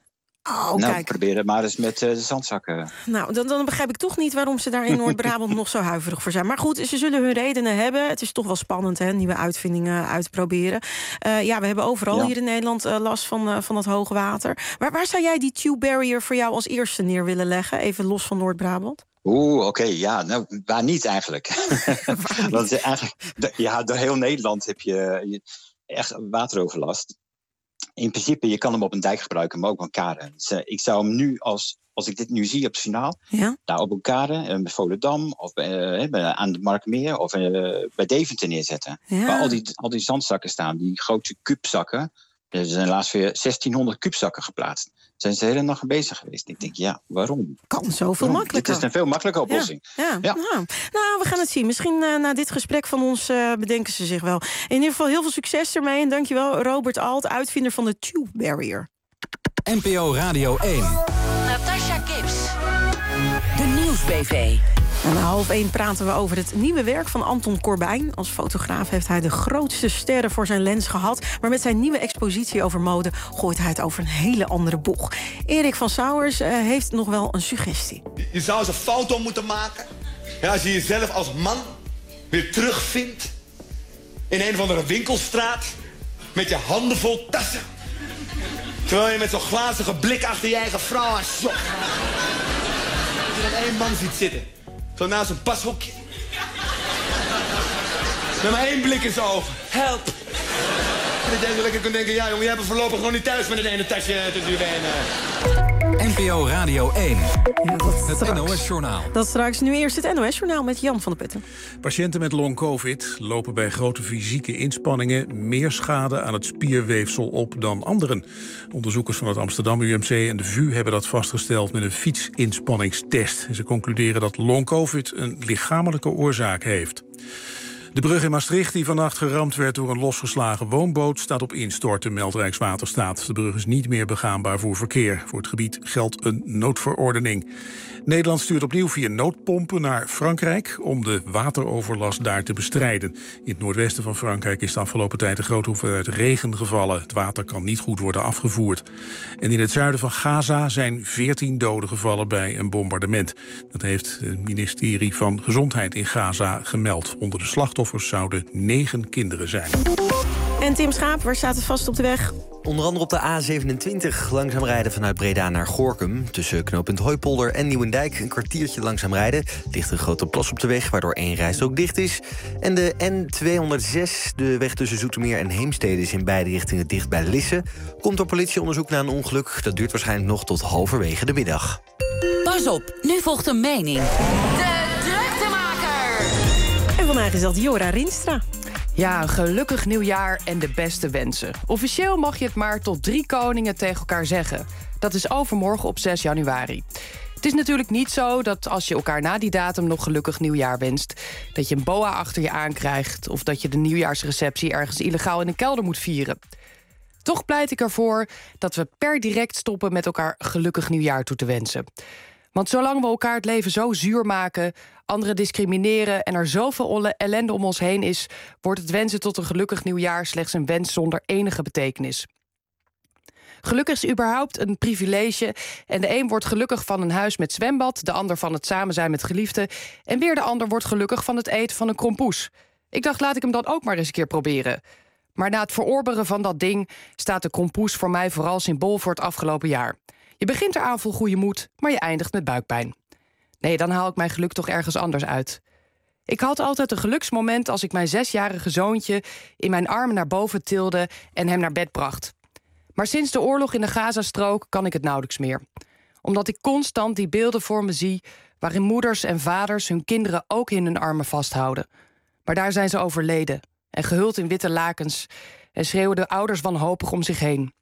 Oh,
nou,
kijk.
probeer het maar eens met uh, de zandzakken.
Nou, dan, dan begrijp ik toch niet waarom ze daar in Noord-Brabant nog zo huiverig voor zijn. Maar goed, ze zullen hun redenen hebben. Het is toch wel spannend, hè, nieuwe uitvindingen uitproberen. Uh, ja, we hebben overal ja. hier in Nederland uh, last van, uh, van het hoge water. Waar, waar zou jij die tube barrier voor jou als eerste neer willen leggen? Even los van Noord-Brabant.
Oeh, oké, okay, ja, nou, waar niet eigenlijk? Want eigenlijk, ja, door heel Nederland heb je, je echt wateroverlast. In principe, je kan hem op een dijk gebruiken, maar ook op een kade. Dus, uh, ik zou hem nu, als, als ik dit nu zie op het journaal, ja? daar op een kade, uh, bij Volendam, of bij, uh, aan de Markmeer, of uh, bij Deventer neerzetten. Ja. Waar al die, al die zandzakken staan, die grote kubzakken. Er zijn laatst weer zestienhonderd kubzakken geplaatst. Zijn ze de hele nacht bezig geweest. Ik denk, ja, waarom?
Kan zoveel
waarom?
makkelijker.
Dit is een veel makkelijke oplossing.
Ja, ja. ja. Nou, nou, we gaan het zien. Misschien uh, na dit gesprek van ons uh, bedenken ze zich wel. In ieder geval heel veel succes ermee. En dankjewel, Robert Alt, uitvinder van de Tube Barrier.
N P O Radio één.
Natasha Gibbs. De Nieuws-B V.
En na half één praten we over het nieuwe werk van Anton Corbijn. Als fotograaf heeft hij de grootste sterren voor zijn lens gehad. Maar met zijn nieuwe expositie over mode gooit hij het over een hele andere boeg. Erik van Sauwers uh, heeft nog wel een suggestie.
Je zou eens een foto moeten maken. Ja, als je jezelf als man weer terugvindt in een of andere winkelstraat. Met je handen vol tassen. Terwijl je met zo'n glazige blik achter je eigen vrouw aan shock. Als je dan één man ziet zitten. Zo naast een pashoekje. Met maar één blik in zijn ogen. Help! En dat jij zo lekker kunt denken, ja jongen, jij hebt voorlopig gewoon niet thuis met het ene tasje tussen je benen.
N P O Radio één.
Ja, dat
het
straks.
N O S-journaal.
Dat straks. Nu eerst het N O S-journaal met Jan van der Putten.
Patiënten met long-covid lopen bij grote fysieke inspanningen meer schade aan het spierweefsel op dan anderen. Onderzoekers van het Amsterdam U M C en de V U hebben dat vastgesteld met een fietsinspanningstest. Ze concluderen dat long-covid een lichamelijke oorzaak heeft. De brug in Maastricht, die vannacht geramd werd door een losgeslagen woonboot, staat op instorten, meldt Rijkswaterstaat. De brug is niet meer begaanbaar voor verkeer. Voor het gebied geldt een noodverordening. Nederland stuurt opnieuw via noodpompen naar Frankrijk om de wateroverlast daar te bestrijden. In het noordwesten van Frankrijk is de afgelopen tijd een grote hoeveelheid regen gevallen. Het water kan niet goed worden afgevoerd. En in het zuiden van Gaza zijn veertien doden gevallen bij een bombardement. Dat heeft het ministerie van Gezondheid in Gaza gemeld. Onder de slachtoffers zouden negen kinderen zijn.
En Tim Schaap, waar staat het vast op de weg?
Onder andere op de A zevenentwintig langzaam rijden vanuit Breda naar Gorinchem. Tussen knooppunt Hooipolder en Nieuwendijk een kwartiertje langzaam rijden. Ligt een grote plas op de weg, waardoor één rijstrook dicht is. En de N tweehonderdzes, de weg tussen Zoetermeer en Heemstede, is in beide richtingen dicht bij Lisse. Komt door politieonderzoek na een ongeluk. Dat duurt waarschijnlijk nog tot halverwege de middag.
Pas op, nu volgt een mening. De druktemaker.
En vandaag is dat Jora Rienstra.
Ja, een gelukkig nieuwjaar en de beste wensen. Officieel mag je het maar tot drie koningen tegen elkaar zeggen. Dat is overmorgen op zes januari. Het is natuurlijk niet zo dat als je elkaar na die datum nog gelukkig nieuwjaar wenst, dat je een boa achter je aankrijgt of dat je de nieuwjaarsreceptie ergens illegaal in een kelder moet vieren. Toch pleit ik ervoor dat we per direct stoppen met elkaar gelukkig nieuwjaar toe te wensen. Want zolang we elkaar het leven zo zuur maken, anderen discrimineren en er zoveel ellende om ons heen is, wordt het wensen tot een gelukkig nieuwjaar slechts een wens zonder enige betekenis. Gelukkig is überhaupt een privilege en de een wordt gelukkig van een huis met zwembad, de ander van het samen zijn met geliefden en weer de ander wordt gelukkig van het eten van een krompoes. Ik dacht, laat ik hem dan ook maar eens een keer proberen. Maar na het verorberen van dat ding staat de krompoes voor mij vooral symbool voor het afgelopen jaar. Je begint eraan vol goede moed, maar je eindigt met buikpijn. Nee, dan haal ik mijn geluk toch ergens anders uit. Ik had altijd een geluksmoment als ik mijn zesjarige zoontje in mijn armen naar boven tilde en hem naar bed bracht. Maar sinds de oorlog in de Gazastrook kan ik het nauwelijks meer. Omdat ik constant die beelden voor me zie waarin moeders en vaders hun kinderen ook in hun armen vasthouden. Maar daar zijn ze overleden en gehuld in witte lakens en schreeuwen de ouders wanhopig om zich heen.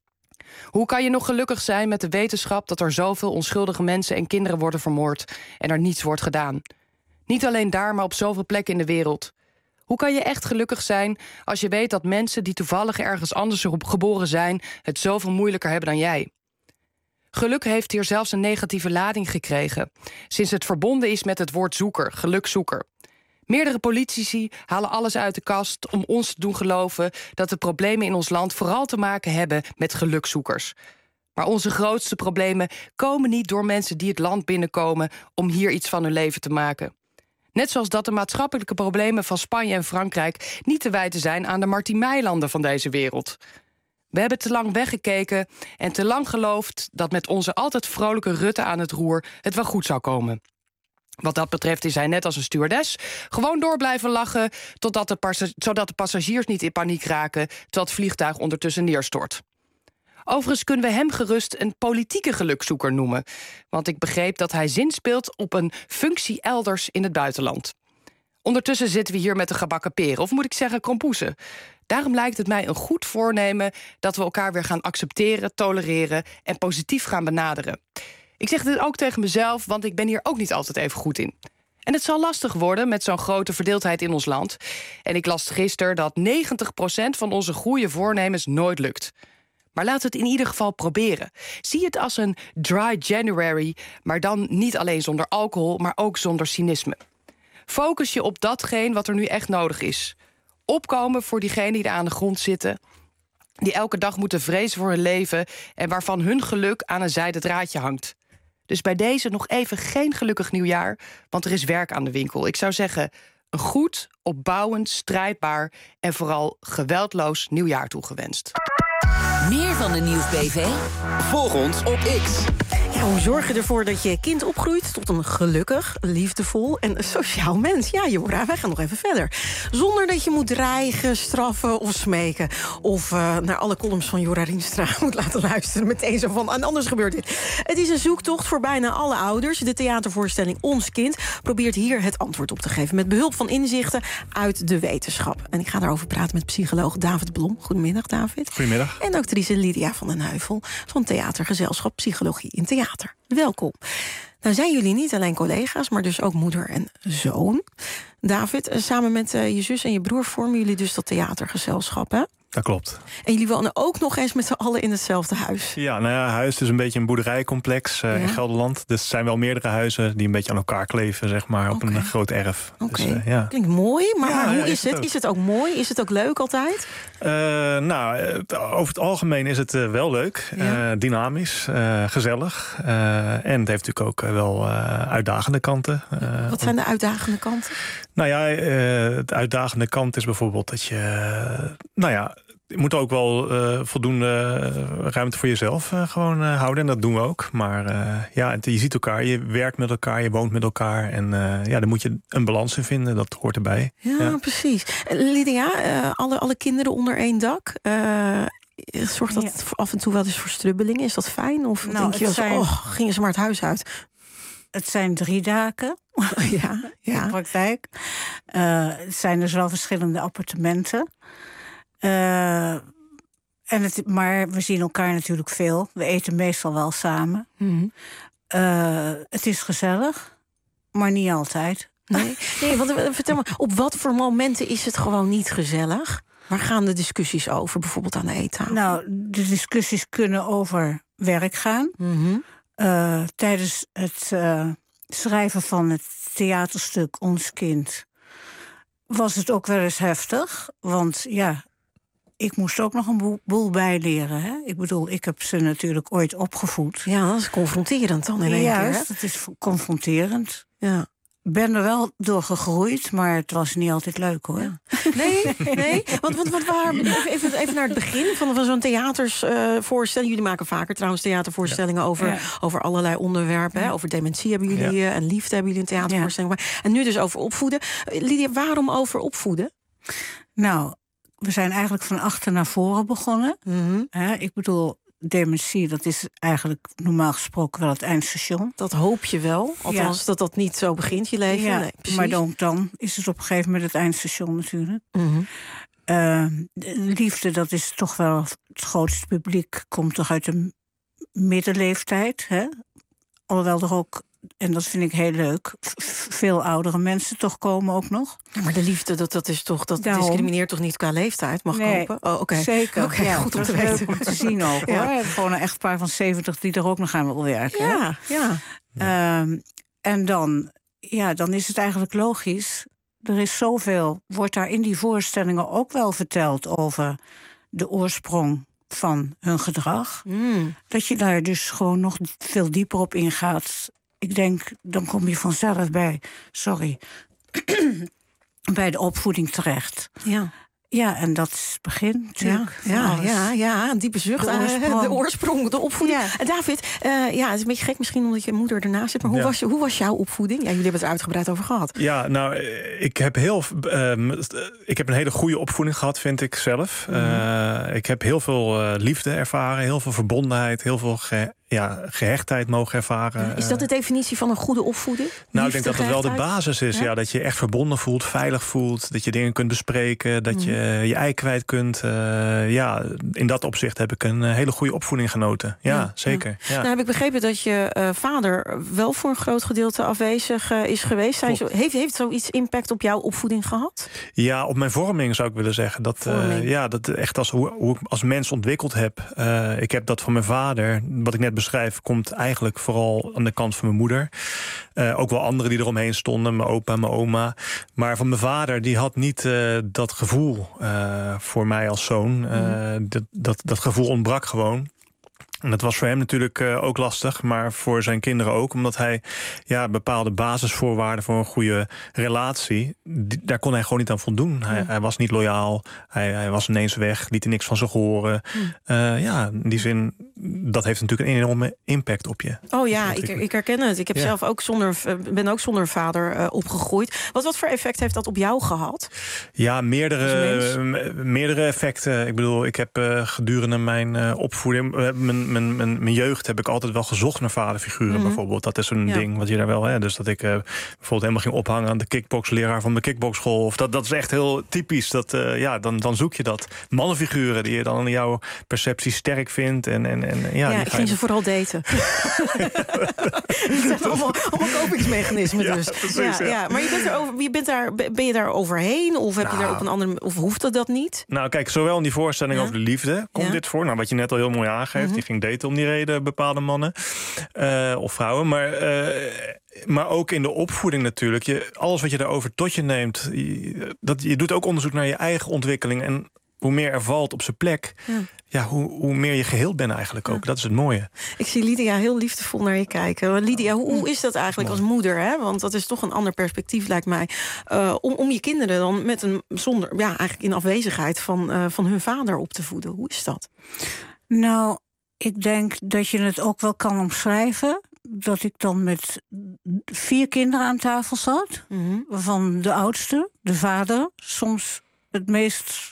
Hoe kan je nog gelukkig zijn met de wetenschap dat er zoveel onschuldige mensen en kinderen worden vermoord en er niets wordt gedaan? Niet alleen daar, maar op zoveel plekken in de wereld. Hoe kan je echt gelukkig zijn als je weet dat mensen die toevallig ergens anders geboren zijn het zoveel moeilijker hebben dan jij? Geluk heeft hier zelfs een negatieve lading gekregen, sinds het verbonden is met het woord zoeker, gelukzoeker. Meerdere politici halen alles uit de kast om ons te doen geloven dat de problemen in ons land vooral te maken hebben met gelukzoekers. Maar onze grootste problemen komen niet door mensen die het land binnenkomen om hier iets van hun leven te maken. Net zoals dat de maatschappelijke problemen van Spanje en Frankrijk niet te wijten zijn aan de Martin Meilanden van deze wereld. We hebben te lang weggekeken en te lang geloofd dat met onze altijd vrolijke Rutte aan het roer het wel goed zou komen. Wat dat betreft is hij net als een stewardess gewoon door blijven lachen totdat de passa- zodat de passagiers niet in paniek raken terwijl het vliegtuig ondertussen neerstort. Overigens kunnen we hem gerust een politieke gelukzoeker noemen, want ik begreep dat hij zinspeelt op een functie elders in het buitenland. Ondertussen zitten we hier met de gebakken peren, of moet ik zeggen krompoesen. Daarom lijkt het mij een goed voornemen dat we elkaar weer gaan accepteren, tolereren en positief gaan benaderen. Ik zeg dit ook tegen mezelf, want ik ben hier ook niet altijd even goed in. En het zal lastig worden met zo'n grote verdeeldheid in ons land. En ik las gisteren dat negentig procent van onze goede voornemens nooit lukt. Maar laten we het in ieder geval proberen. Zie het als een dry January, maar dan niet alleen zonder alcohol, maar ook zonder cynisme. Focus je op datgene wat er nu echt nodig is. Opkomen voor diegenen die er aan de grond zitten, die elke dag moeten vrezen voor hun leven en waarvan hun geluk aan een zijden draadje hangt. Dus bij deze nog even geen gelukkig nieuwjaar, want er is werk aan de winkel. Ik zou zeggen, een goed, opbouwend, strijdbaar en vooral geweldloos nieuwjaar toegewenst.
Meer van de Nieuws B V?
Volg ons op X.
Ja, hoe zorg je ervoor dat je kind opgroeit tot een gelukkig, liefdevol en sociaal mens? Ja, Jora, wij gaan nog even verder. Zonder dat je moet dreigen, straffen of smeken. Of uh, naar alle columns van Jora Rienstra moet laten luisteren. Meteen zo van, en anders gebeurt dit. Het is een zoektocht voor bijna alle ouders. De theatervoorstelling Ons Kind probeert hier het antwoord op te geven. Met behulp van inzichten uit de wetenschap. En ik ga daarover praten met psycholoog David Blom. Goedemiddag, David.
Goedemiddag.
En actrice Lydia van den Heuvel van theatergezelschap Psychologie in Theater. Welkom. Nou zijn jullie niet alleen collega's, maar dus ook moeder en zoon. David, samen met uh, je zus en je broer vormen jullie dus dat theatergezelschap, hè?
Dat klopt.
En jullie wonen ook nog eens met z'n allen in hetzelfde huis.
Ja, nou ja, huis is een beetje een boerderijcomplex uh, ja. in Gelderland. Dus het zijn wel meerdere huizen die een beetje aan elkaar kleven, zeg maar, op okay. een groot erf.
Oké, okay.
dus, uh, ja.
Klinkt mooi, maar,
ja,
maar hoe
ja,
is,
is het?
het? Is het ook mooi? Is het ook leuk altijd?
Uh, nou, over het algemeen is het uh, wel leuk. Ja. Uh, dynamisch, uh, gezellig. Uh, en het heeft natuurlijk ook uh, wel uh, uitdagende kanten.
Uh, Wat zijn de uitdagende kanten?
Nou ja, uh, de uitdagende kant is bijvoorbeeld dat je... Uh, nou ja... Je moet ook wel uh, voldoende uh, ruimte voor jezelf uh, gewoon uh, houden. En dat doen we ook. Maar uh, ja, je ziet elkaar, je werkt met elkaar, je woont met elkaar. En uh, ja, daar moet je een balans in vinden. Dat hoort erbij.
Ja, ja. precies. Lydia, uh, alle, alle kinderen onder één dak. Uh, zorgt dat ja. af en toe wel eens voor strubbelingen? Is dat fijn? Of nou, denk je wel zijn... oh, gingen ze maar het huis uit?
Het zijn drie daken
ja, ja.
in de praktijk. Uh, het zijn dus wel verschillende appartementen. Uh, en het, maar we zien elkaar natuurlijk veel. We eten meestal wel samen. Mm-hmm. Uh, het is gezellig, maar niet altijd.
Nee, nee want, vertel me, op wat voor momenten is het gewoon niet gezellig? Waar gaan de discussies over, bijvoorbeeld aan de eettafel?
Nou, de discussies kunnen over werk gaan. Mm-hmm. Uh, tijdens het uh, schrijven van het theaterstuk Ons Kind was het ook wel eens heftig. Want ja, ik moest ook nog een boel, boel bijleren. Hè? Ik bedoel, ik heb ze natuurlijk ooit opgevoed.
Ja, dat is confronterend dan in één
ja,
keer.
Ja, dat is confronterend. Ja. Ik ben er wel door gegroeid, maar het was niet altijd leuk, hoor. Ja.
Nee, nee. Want, want, want waar, even, even naar het begin van, van zo'n theatersvoorstelling. Uh, jullie maken vaker trouwens theatervoorstellingen ja. over, ja. over allerlei onderwerpen. Ja. Hè? Over dementie hebben jullie ja. en liefde hebben jullie een theatervoorstelling. Ja. En nu dus over opvoeden. Lydia, waarom over opvoeden?
Nou, we zijn eigenlijk van achter naar voren begonnen. Mm-hmm. Hè? Ik bedoel, dementie, dat is eigenlijk normaal gesproken wel het eindstation.
Dat hoop je wel, althans ja. dat dat niet zo begint, je leven.
Ja,
nee,
maar dan, dan is het op een gegeven moment het eindstation natuurlijk. Mm-hmm. Uh, de liefde, dat is toch wel het grootste publiek, komt toch uit de middenleeftijd. Hè? Alhoewel er ook, en dat vind ik heel leuk, veel oudere mensen toch komen ook nog.
Ja, maar de liefde, dat, dat is toch, dat Daarom. discrimineert toch niet qua leeftijd, mag
nee,
kopen? Oh, okay.
Zeker.
Okay,
ja,
goed om
dat
te
is
weten.
leuk om te zien ook. Ja. Hoor. Gewoon een echtpaar van zeventig die er ook nog aan wil werken.
Ja, ja.
ja. Um, en dan, ja, dan is het eigenlijk logisch. Er is zoveel, wordt daar in die voorstellingen ook wel verteld over de oorsprong van hun gedrag.
Mm.
Dat je daar dus gewoon nog veel dieper op ingaat. Ik denk, dan kom je vanzelf bij, sorry, bij de opvoeding terecht.
Ja.
Ja, en dat is het begin natuurlijk.
Ja, ja, ja, ja, een diepe zucht.
De oorsprong,
de, oorsprong, de opvoeding.
Ja.
En David, uh, ja, het is een beetje gek misschien omdat je moeder ernaast zit. Maar hoe,
Ja.
was, je, hoe was jouw opvoeding? Ja, jullie hebben het er uitgebreid over gehad.
Ja, nou, ik heb, heel, uh, ik heb een hele goede opvoeding gehad, vind ik zelf. Mm-hmm. Uh, ik heb heel veel uh, liefde ervaren, heel veel verbondenheid, heel veel ge, ja, gehechtheid mogen ervaren.
Is dat de definitie van een goede opvoeding?
Nou, liefde, ik denk dat dat wel de basis is. Ja? Ja, dat je echt verbonden voelt, veilig voelt, dat je dingen kunt bespreken, dat mm-hmm. je je ei kwijt kunt. Uh, ja, in dat opzicht heb ik een hele goede opvoeding genoten. Ja, ja zeker. Ja. Ja.
Nou heb ik begrepen dat je uh, vader wel voor een groot gedeelte afwezig uh, is geweest. Zijn zo, heeft, heeft zoiets impact op jouw opvoeding gehad?
Ja, op mijn vorming zou ik willen zeggen. Dat, uh, ja, dat echt als, hoe, hoe ik als mens ontwikkeld heb. Uh, ik heb dat van mijn vader, wat ik net beschrijf, komt eigenlijk vooral aan de kant van mijn moeder. Uh, ook wel anderen die eromheen stonden, mijn opa, mijn oma. Maar van mijn vader, die had niet uh, dat gevoel uh, voor mij als zoon. Uh, mm. dat, dat, dat gevoel ontbrak gewoon. En dat was voor hem natuurlijk uh, ook lastig, maar voor zijn kinderen ook. Omdat hij ja, bepaalde basisvoorwaarden voor een goede relatie, die, daar kon hij gewoon niet aan voldoen. Hij, ja. hij was niet loyaal, hij, hij was ineens weg, liet er niks van zich horen. Ja. Uh, ja, in die zin, dat heeft natuurlijk een enorme impact op je.
Oh ja, ik, ik herken het. Ik heb ja. zelf ook zonder, ben ook zonder vader uh, opgegroeid. Wat, wat voor effect heeft dat op jou gehad?
Ja, meerdere, meerdere effecten. Ik bedoel, ik heb uh, gedurende mijn uh, opvoeding, uh, mijn Mijn, mijn, mijn jeugd heb ik altijd wel gezocht naar vaderfiguren, mm-hmm. bijvoorbeeld. Dat is een ja. ding wat je daar wel... Hè, dus dat ik uh, bijvoorbeeld helemaal ging ophangen aan de kickboxleraar van de kickboxschool. Of dat, dat is echt heel typisch. Dat, uh, ja, dan, dan zoek je dat. Mannenfiguren die je dan in jouw perceptie sterk vindt. En, en, en, ja,
ja, ik ging je... ze vooral daten. Dat zijn allemaal, allemaal kopingsmechanismen dus. Ja, precies, ja, ja. ja. Maar je bent, er over, je bent daar, ben je daar overheen? Of, heb nou, je daar op een andere, of hoeft dat dat niet?
Nou kijk, zowel in die voorstelling ja. over de liefde komt ja. dit voor. Nou, wat je net al heel mooi aangeeft. Mm-hmm. Die ging daten om die reden, bepaalde mannen uh, of vrouwen. Maar, uh, maar ook in de opvoeding natuurlijk. Je, alles wat je daarover tot je neemt. Je, dat, je doet ook onderzoek naar je eigen ontwikkeling. En hoe meer er valt op zijn plek, ja. Ja, hoe, hoe meer je geheel bent eigenlijk ook. Ja. Dat is het mooie.
Ik zie Lydia heel liefdevol naar je kijken. Lydia, hoe, hoe is dat eigenlijk als moeder? Hè? Want dat is toch een ander perspectief, lijkt mij. Uh, om, om je kinderen dan met een zonder, ja, eigenlijk in afwezigheid van, uh, van hun vader op te voeden. Hoe is dat?
Nou, ik denk dat je het ook wel kan omschrijven. Dat ik dan met vier kinderen aan tafel zat. Mm-hmm. Waarvan de oudste, de vader, soms het meest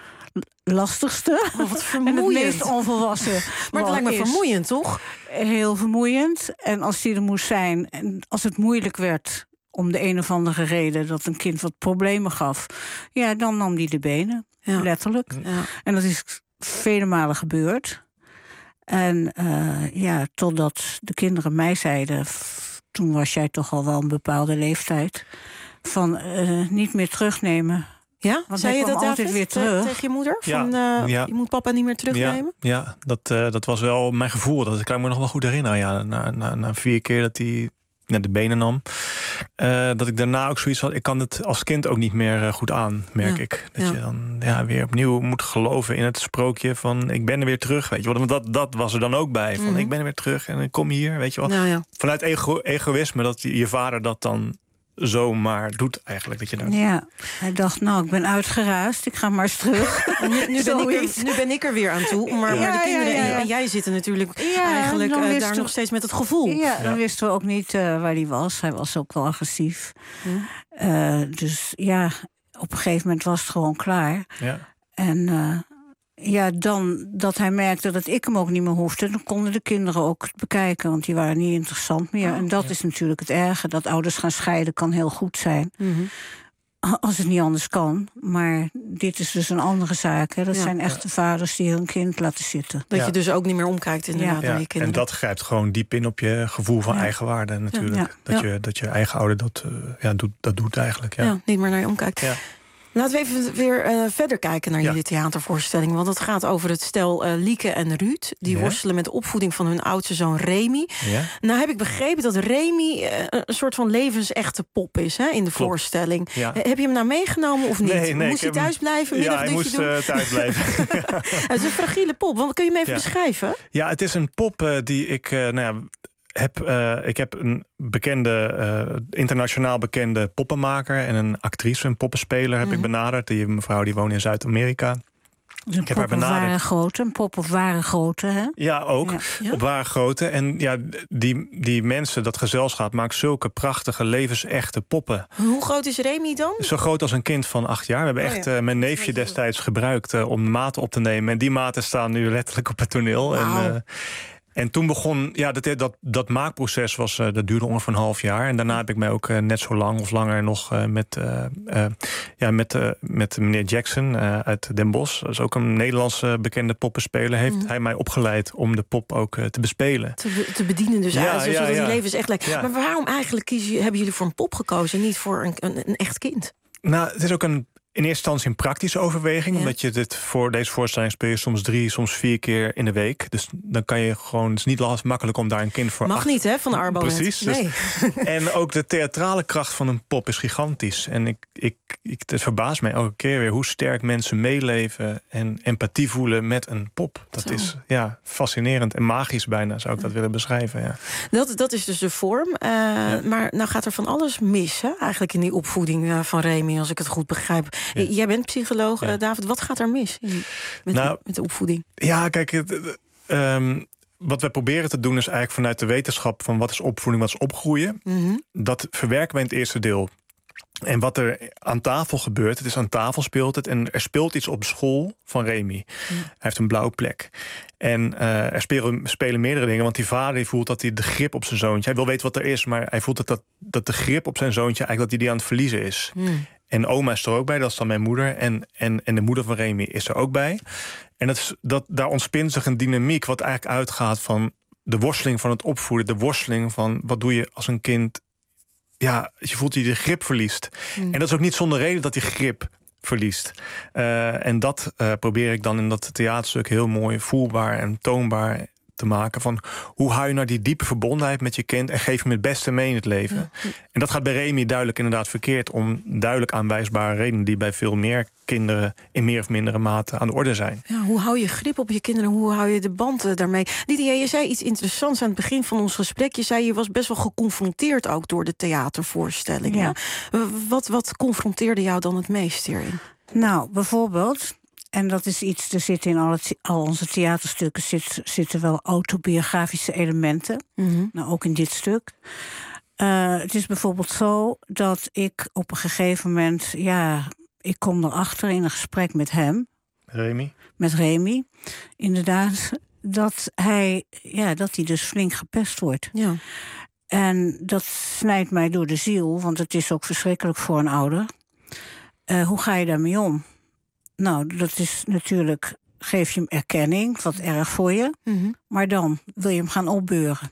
lastigste.
Oh, wat vermoeiend.
En het meest onvolwassen.
Maar het lijkt me vermoeiend, toch?
Heel vermoeiend. En als die er moest zijn, en als het moeilijk werd om de een of andere reden dat een kind wat problemen gaf, ja, dan nam die de benen. Ja. Letterlijk. Ja. En dat is vele malen gebeurd. En uh, ja, totdat de kinderen mij zeiden, f- toen was jij toch al wel een bepaalde leeftijd, van uh, niet meer terugnemen.
Ja,
want
zei je dat
altijd
David,
weer terug
tegen je moeder?
Ja,
van, uh,
ja.
Je moet papa niet meer terugnemen?
Ja, ja dat, uh, dat was wel mijn gevoel. Dat kan ik me nog wel goed herinneren. Ja, na, na, na vier keer dat hij net de benen nam. Uh, dat ik daarna ook zoiets had. Ik kan het als kind ook niet meer uh, goed aan, merk ja. ik. Dat ja. je dan ja, weer opnieuw moet geloven in het sprookje van ik ben er weer terug. Weet je wel? Want dat, dat was er dan ook bij. Van mm-hmm. ik ben er weer terug en ik kom hier. Weet je wel?
Nou, ja.
Vanuit ego- egoïsme dat je vader dat dan zomaar doet eigenlijk. Dat je dan...
Ja, hij dacht, nou, ik ben uitgeraasd. Ik ga maar eens terug.
Nu, nu, ben ik er, nu ben ik er weer aan toe. Maar, ja, maar de kinderen ja, ja, ja. en jij zitten natuurlijk ja, eigenlijk uh, daar nog steeds met het gevoel.
Ja, dan ja. wisten we ook niet uh, waar hij was. Hij was ook wel agressief. Ja. Uh, dus ja, op een gegeven moment was het gewoon klaar.
Ja.
En uh, ja, dan dat hij merkte dat ik hem ook niet meer hoefde, dan konden de kinderen ook het bekijken, want die waren niet interessant meer. Oh, en dat ja. is natuurlijk het erge. Dat ouders gaan scheiden kan heel goed zijn. Mm-hmm. Als het niet anders kan. Maar dit is dus een andere zaak. Hè. Dat ja. zijn echte vaders die hun kind laten zitten.
Dat
ja.
je dus ook niet meer omkijkt inderdaad
ja.
naar je kinderen.
En dat grijpt gewoon diep in op je gevoel van ja. eigenwaarde natuurlijk. Ja. Ja. Dat, ja. Je, dat je eigen ouder dat, uh, ja, doet, dat doet eigenlijk. Ja.
Ja, niet meer naar je omkijkt.
Ja.
Laten we even weer uh, verder kijken naar
ja.
jullie theatervoorstelling. Want het gaat over het stel uh, Lieke en Ruud. Die ja. worstelen met de opvoeding van hun oudste zoon Remy.
Ja. Nou
heb ik begrepen dat Remy uh, een soort van levensechte pop is, hè, in de Klopt. voorstelling. Ja. Uh, heb je hem nou meegenomen of niet?
Nee, nee,
moest hij thuis hem... blijven?
Ja, hij moest uh, thuis blijven.
Het is een fragiele pop. Want kun je hem even ja. beschrijven?
Ja, het is een pop uh, die ik... Uh, nou ja, Heb, uh, ik heb een bekende, uh, internationaal bekende poppenmaker en een actrice, een poppenspeler heb mm. ik benaderd. Die mevrouw die woont in Zuid-Amerika.
Dus ik heb haar benaderd. Ware grootte, een pop of ware grootte, hè?
Ja, ook. Ja. Ja. Op ware grootte. En ja, die, die mensen, dat gezelschap, maakt zulke prachtige, levensechte poppen.
Hoe groot is Remy dan?
Zo groot als een kind van acht jaar. We hebben oh, echt ja. uh, mijn neefje destijds gebruikt uh, om maten op te nemen. En die maten staan nu letterlijk op het toneel. Wow. En, uh, En toen begon, ja, dat, dat, dat maakproces was, uh, dat duurde ongeveer een half jaar. En daarna heb ik mij ook uh, net zo lang of langer nog uh, met, uh, uh, ja, met, uh, met meneer Jackson uh, uit Den Bosch. Dat is ook een Nederlandse bekende poppenspeler. Heeft mm. hij mij opgeleid om de pop ook uh, te bespelen.
Te, be, te bedienen dus. Ja, uit, ja, ja. Die leven is echt lekker.
Ja.
Maar waarom eigenlijk kiezen, hebben jullie voor een pop gekozen en niet voor een, een, een echt kind?
Nou, het is ook een... In eerste instantie een praktische overweging. Ja. Omdat je dit voor deze voorstelling speel je soms drie, soms vier keer in de week. Dus dan kan je gewoon... Het is niet last makkelijk om daar een kind voor...
Mag
acht...
niet, hè, van de Arbo.
Precies. Dus,
nee.
En ook de theatrale kracht van een pop is gigantisch. En ik, ik, ik, het verbaast mij elke keer weer hoe sterk mensen meeleven en empathie voelen met een pop. Dat Zo. is ja, fascinerend en magisch bijna, zou ik dat ja. willen beschrijven. Ja.
Dat, dat is dus de vorm. Uh, ja. Maar nou gaat er van alles mis, hè? Eigenlijk in die opvoeding uh, van Remy, als ik het goed begrijp. Ja. Jij bent psycholoog, ja. uh, David. Wat gaat er mis in, met, nou, de, met de opvoeding?
Ja, kijk, het, um, wat wij proberen te doen is eigenlijk vanuit de wetenschap van wat is opvoeding, wat is opgroeien. Mm-hmm. Dat verwerken wij in het eerste deel. En wat er aan tafel gebeurt, het is aan tafel speelt het... en er speelt iets op school van Remy. Ja. Hij heeft een blauwe plek. En uh, er spelen, spelen meerdere dingen, want die vader die voelt dat hij de grip op zijn zoontje... hij wil weten wat er is, maar hij voelt dat, dat, dat de grip op zijn zoontje... eigenlijk dat hij die aan het verliezen is. Mm. En oma is er ook bij, dat is dan mijn moeder. En, en, en de moeder van Remy is er ook bij. En dat is, dat, daar ontspint zich een dynamiek wat eigenlijk uitgaat van... de worsteling van het opvoeden, de worsteling van... wat doe je als een kind... Ja, je voelt dat je de grip verliest. Mm. En dat is ook niet zonder reden dat die grip verliest. Uh, en dat uh, probeer ik dan in dat theaterstuk heel mooi voelbaar en toonbaar te maken. Van hoe hou je nou die diepe verbondenheid met je kind en geef hem het beste mee in het leven. Ja. En dat gaat bij Remy duidelijk inderdaad verkeerd om duidelijk aanwijsbare redenen die bij veel meer kinderen in meer of mindere mate aan de orde zijn.
Ja, hoe hou je grip op je kinderen? Hoe hou je de band uh, daarmee? Lydia, je zei iets interessants aan het begin van ons gesprek. Je zei je was best wel geconfronteerd ook door de theatervoorstelling. Ja. Ja? Wat, wat confronteerde jou dan het meest hierin?
Nou, bijvoorbeeld... En dat is iets, er zitten in alle, al onze theaterstukken zit, zitten wel autobiografische elementen. Mm-hmm. Nou, ook in dit stuk. Uh, het is bijvoorbeeld zo dat ik op een gegeven moment... ja, ik kom erachter in een gesprek met hem.
Remy?
Met Remy, inderdaad. Dat hij, ja, dat hij dus flink gepest wordt.
Ja.
En dat snijdt mij door de ziel, want het is ook verschrikkelijk voor een ouder. Uh, hoe ga je daarmee om? Nou, dat is natuurlijk, geef je hem erkenning, wat erg voor je. Mm-hmm. Maar dan wil je hem gaan opbeuren.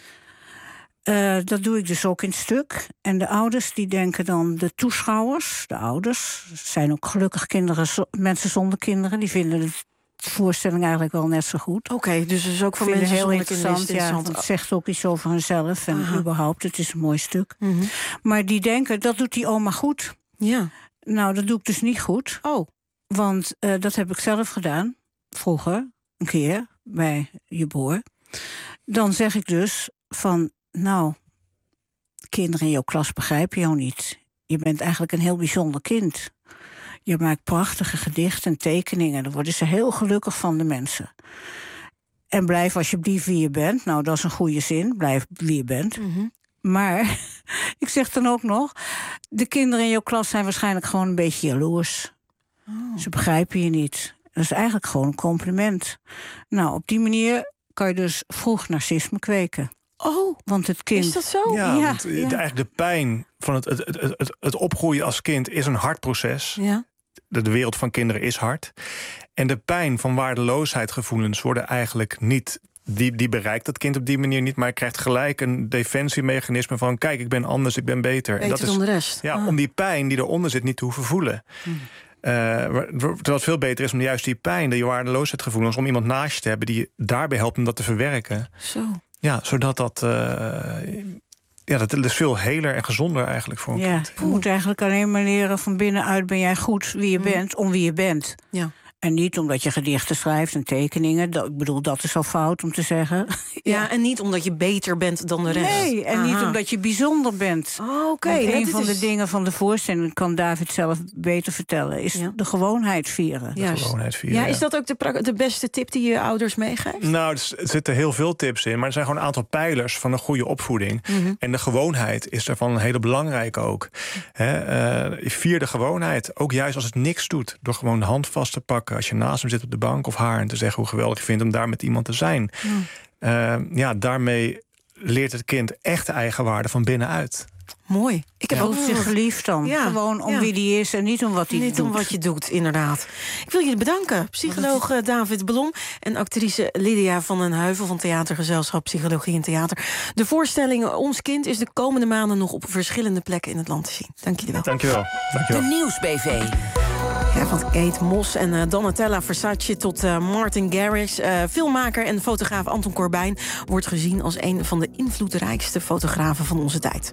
Uh, dat doe ik dus ook in het stuk. En de ouders die denken dan, de toeschouwers, de ouders... zijn ook gelukkig kinderen, mensen zonder kinderen... die vinden de voorstelling eigenlijk wel net zo goed.
Oké, okay, dus het is ook voor
mensen
heel
zonder interessant, kinderen... Ja, het zegt ook iets over hunzelf en Aha. überhaupt. Het is een mooi stuk. Mm-hmm. Maar die denken, dat doet die oma goed.
Ja.
Nou, dat doe ik dus niet goed.
Oh.
Want uh, dat heb ik zelf gedaan, vroeger, een keer, bij je broer. Dan zeg ik dus van, nou, kinderen in jouw klas begrijpen jou niet. Je bent eigenlijk een heel bijzonder kind. Je maakt prachtige gedichten en tekeningen. Daar worden ze heel gelukkig van, de mensen. En blijf alsjeblieft wie je bent. Nou, dat is een goede zin, blijf wie je bent. Mm-hmm. Maar, ik zeg dan ook nog... de kinderen in jouw klas zijn waarschijnlijk gewoon een beetje jaloers. Oh. Ze begrijpen je niet. Dat is eigenlijk gewoon een compliment. Nou, op die manier kan je dus vroeg narcisme kweken.
Oh,
want het kind...
Is dat zo?
Ja, ja, want ja. De, eigenlijk de pijn van het, het, het, het, het opgroeien als kind is een hard proces.
Ja.
De, de wereld van kinderen is hard. En de pijn van waardeloosheidgevoelens worden eigenlijk niet die, die bereikt dat kind op die manier niet. Maar hij krijgt gelijk een defensiemechanisme van... kijk, ik ben anders, ik ben beter.
Beter
en dat is,
dan de rest.
Ja,
Ah.
om die pijn die eronder zit niet te hoeven voelen.
Hmm.
Uh, terwijl het veel beter is om juist die pijn, die waardeloosheidgevoelens... om iemand naast je te hebben die daarbij helpt om dat te verwerken.
Zo.
Ja, zodat dat... Uh, ja, dat is veel heler en gezonder eigenlijk voor een
ja,
kind.
Je moet eigenlijk alleen maar leren van binnenuit ben jij goed wie je bent, om wie je bent.
Ja.
En niet omdat je gedichten schrijft en tekeningen. Dat, ik bedoel, dat is al fout om te zeggen.
Ja, ja, en niet omdat je beter bent dan de rest.
Nee, en
Aha.
niet omdat je bijzonder bent.
Oh, oké.
Okay. Een
dit
van
is...
de dingen van de voorstelling, kan David zelf beter vertellen, is ja. de gewoonheid vieren.
De gewoonheid vieren,
ja, is dat ook de, pra- de beste tip die je ouders meegeeft?
Nou, er zitten heel veel tips in. Maar er zijn gewoon een aantal pijlers van een goede opvoeding. Mm-hmm. En de gewoonheid is daarvan een hele belangrijke ook. He, uh, vier de gewoonheid. Ook juist als het niks doet. Door gewoon de hand vast te pakken. Als je naast hem zit op de bank of haar. En te zeggen hoe geweldig je vindt om daar met iemand te zijn. Mm. Uh, ja, daarmee leert het kind echt de eigenwaarde van binnenuit.
Mooi.
Ik heb ja. ook zich geliefd dan. Ja. Gewoon om ja. wie die is en niet om wat hij doet.
Niet om wat je doet, inderdaad. Ik wil jullie bedanken. Psycholoog is... David Blom en actrice Lydia van den Heuvel... van theatergezelschap Psychologie en Theater. De voorstelling Ons Kind is de komende maanden... nog op verschillende plekken in het land te zien. Dank jullie wel.
Dank je wel. Dank je wel.
De Nieuws-B V.
Ja, van Kate Moss en uh, Donatella Versace tot uh, Martin Garrix. Uh, filmmaker en fotograaf Anton Corbijn... wordt gezien als een van de invloedrijkste fotografen van onze tijd.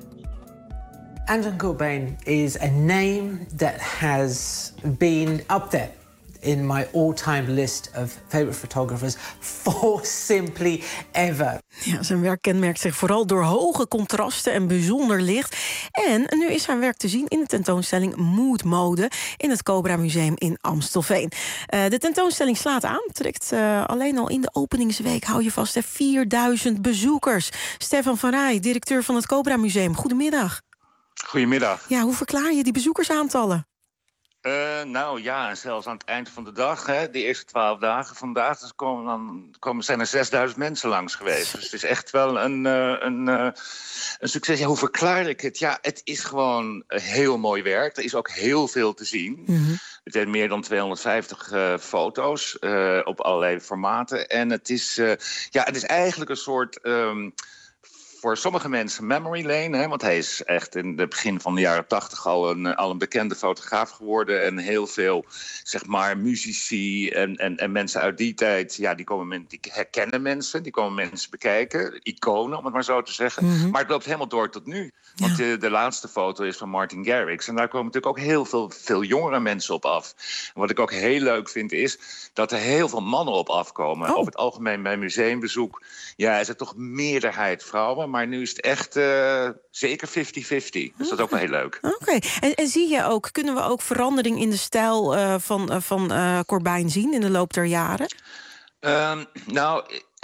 Anton Corbijn is a name that has been up there in my all-time list of favorite photographers for simply ever.
Ja, zijn werk kenmerkt zich vooral door hoge contrasten en bijzonder licht. En nu is zijn werk te zien in de tentoonstelling Mood Mode in het Cobra Museum in Amstelveen. Uh, de tentoonstelling slaat aan, trekt uh, alleen al in de openingsweek, hou je vast, vierduizend bezoekers. Stefan van Rij, directeur van het Cobra Museum, goedemiddag.
Goedemiddag.
Ja, hoe verklaar je die bezoekersaantallen?
Uh, nou ja, en zelfs aan het eind van de dag, hè, de eerste twaalf dagen vandaag... Dus komen dan, komen, zijn er zesduizend mensen langs geweest. Dus het is echt wel een, uh, een, uh, een succes. Ja, hoe verklaar ik het? Ja, het is gewoon heel mooi werk. Er is ook heel veel te zien. Mm-hmm. Het zijn meer dan tweehonderdvijftig uh, foto's uh, op allerlei formaten. En het is, uh, ja, het is eigenlijk een soort... Um, voor sommige mensen memory lane, hè, want hij is echt in het begin van de jaren tachtig al een, al een bekende fotograaf geworden. En heel veel, zeg maar, muzici en, en, en mensen uit die tijd, ja, die, komen, die herkennen mensen, die komen mensen bekijken, iconen, om het maar zo te zeggen. Mm-hmm. Maar het loopt helemaal door tot nu. Ja. Want de, de laatste foto is van Martin Garrix. En daar komen natuurlijk ook heel veel, veel jongere mensen op af. En wat ik ook heel leuk vind is dat er heel veel mannen op afkomen. Oh. Over het algemeen bij museumbezoek, ja, is het toch meerderheid vrouwen. Maar nu is het echt uh, zeker vijftig vijftig. Dus dat is ook wel heel leuk.
Oké. Okay. En, en zie je ook, kunnen we ook verandering in de stijl uh, van, uh, van uh, Corbijn zien in de loop der jaren?
Um, nou,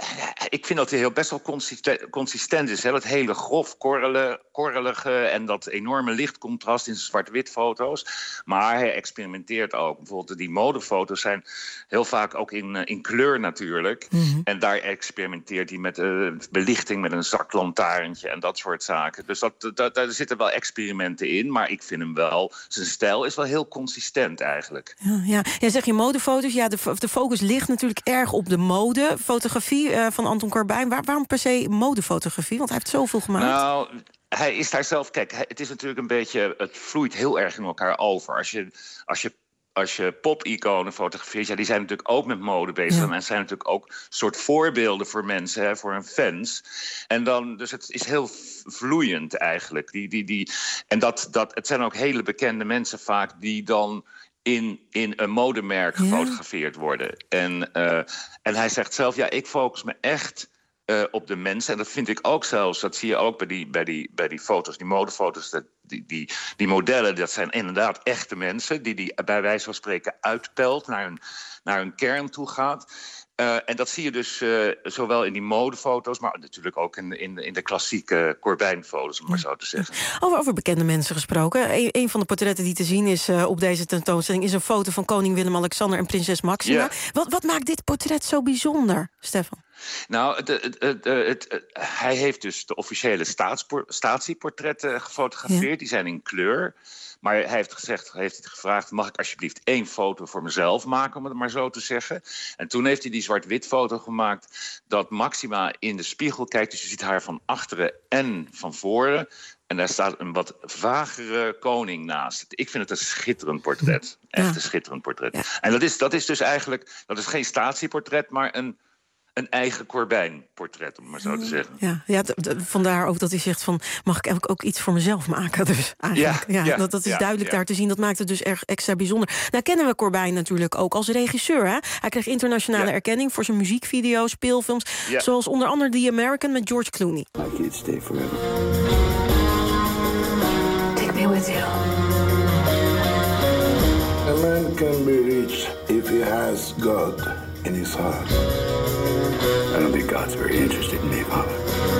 ik vind dat hij heel best wel consistent, consistent is. Hè? Dat hele grof korrelen, korrelige en dat enorme lichtcontrast in zijn zwart-wit foto's. Maar hij experimenteert ook. Bijvoorbeeld die modefoto's zijn heel vaak ook in, in kleur natuurlijk. Mm-hmm. En daar experimenteert hij met uh, belichting met een zaklantaarntje en dat soort zaken. Dus dat, dat, daar zitten wel experimenten in. Maar ik vind hem wel, zijn stijl is wel heel consistent eigenlijk.
Ja, ja. ja zeg je modefoto's. Ja, de, de focus ligt natuurlijk erg op de modefotografie uh, van Anton Corbijn. Waar, waarom per se modefotografie? Want hij heeft zoveel gemaakt.
Nou, hij is daar zelf... Kijk, hij, het is natuurlijk een beetje... Het vloeit heel erg in elkaar over. Als je, als je, als je pop-iconen fotografeert... Ja, die zijn natuurlijk ook met mode bezig. Ja. En zijn natuurlijk ook soort voorbeelden voor mensen, hè, voor hun fans. En dan, dus het is heel vloeiend eigenlijk. Die, die, die, en dat, dat, het zijn ook hele bekende mensen vaak die dan... In, in een modemerk gefotografeerd worden. En, uh, en hij zegt zelf, ja, ik focus me echt uh, op de mensen. En dat vind ik ook zelfs, dat zie je ook bij die, bij die, bij die foto's, die modefoto's. Dat, die, die, die modellen, dat zijn inderdaad echte mensen... die die bij wijze van spreken uitpelt, naar hun, naar hun kern toe gaat... Uh, en dat zie je dus uh, zowel in die modefoto's... maar natuurlijk ook in, in, in de klassieke Corbijn-foto's, om maar zo te zeggen.
Over, over bekende mensen gesproken. Een, een van de portretten die te zien is uh, op deze tentoonstelling... is een foto van koning Willem-Alexander en prinses Maxima.
Yeah.
Wat, wat maakt dit portret zo bijzonder? Stefan?
Nou, het, het, het, het, het, hij heeft dus de officiële staatspor- statieportretten gefotografeerd. Ja. Die zijn in kleur. Maar hij heeft gezegd, heeft het gevraagd, mag ik alsjeblieft één foto voor mezelf maken, om het maar zo te zeggen. En toen heeft hij die zwart-wit foto gemaakt dat Maxima in de spiegel kijkt. Dus je ziet haar van achteren en van voren. En daar staat een wat vagere koning naast. Ik vind het een schitterend portret. Echt ja. een schitterend portret. Ja. En dat is, dat is dus eigenlijk, dat is geen statieportret, maar een... een eigen Corbijn-portret, om het maar zo te zeggen.
Ja, ja d- d- vandaar ook dat hij zegt van... mag ik ook, ook iets voor mezelf maken? Dus eigenlijk, ja, ja, ja dat, dat is ja, duidelijk ja. daar te zien. Dat maakt het dus erg extra bijzonder. Nou kennen we Corbijn natuurlijk ook als regisseur. Hè? Hij kreeg internationale ja. erkenning voor zijn muziekvideo's, speelfilms... Ja. zoals onder andere The American met George Clooney. I can't stay forever.
Take me with you.
A man can be rich if he has God in his heart. I don't think God's very interested in me, Father.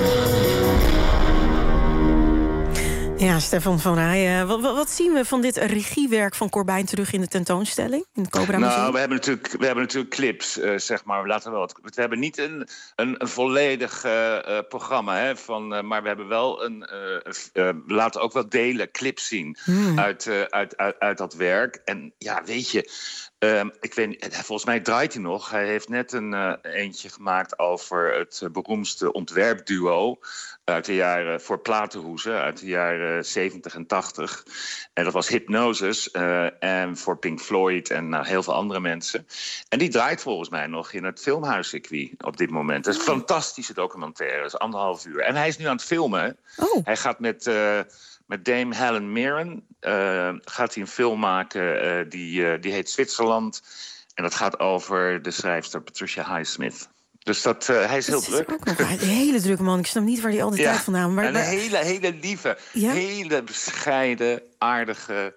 Ja, Stefan van Rij, wat, wat zien we van dit regiewerk van Corbijn terug in de tentoonstelling? In het Cobra Museum?
Nou, we hebben natuurlijk, we hebben natuurlijk clips, uh, zeg maar. Laten we, wat, we hebben niet een, een, een volledig uh, uh, programma, hè, van, uh, maar we hebben wel een. Uh, uh, we laten ook wel delen, clips zien hmm. uit, uh, uit, uit, uit dat werk. En ja, weet je. Uh, ik weet, volgens mij draait hij nog. Hij heeft net een uh, eentje gemaakt over het uh, beroemdste ontwerpduo uit de jaren voor platenhoezen uit de jaren zeventig en tachtig. En dat was Hypnosis uh, en voor Pink Floyd en uh, heel veel andere mensen. En die draait volgens mij nog in het filmhuiscircuit op dit moment. Dat is een fantastische documentaire, dat is anderhalf uur. En hij is nu aan het filmen. Oh. Hij gaat met... Uh, Met Dame Helen Mirren uh, gaat hij een film maken, uh, die, uh, die heet Zwitserland. En dat gaat over de schrijfster Patricia Highsmith. Dus dat, uh, hij is heel dat druk. Is ook nog
een hele drukke man. Ik snap niet waar hij al die ja, tijd vandaan... Maar,
en een hele, hele lieve, ja? hele bescheiden, aardige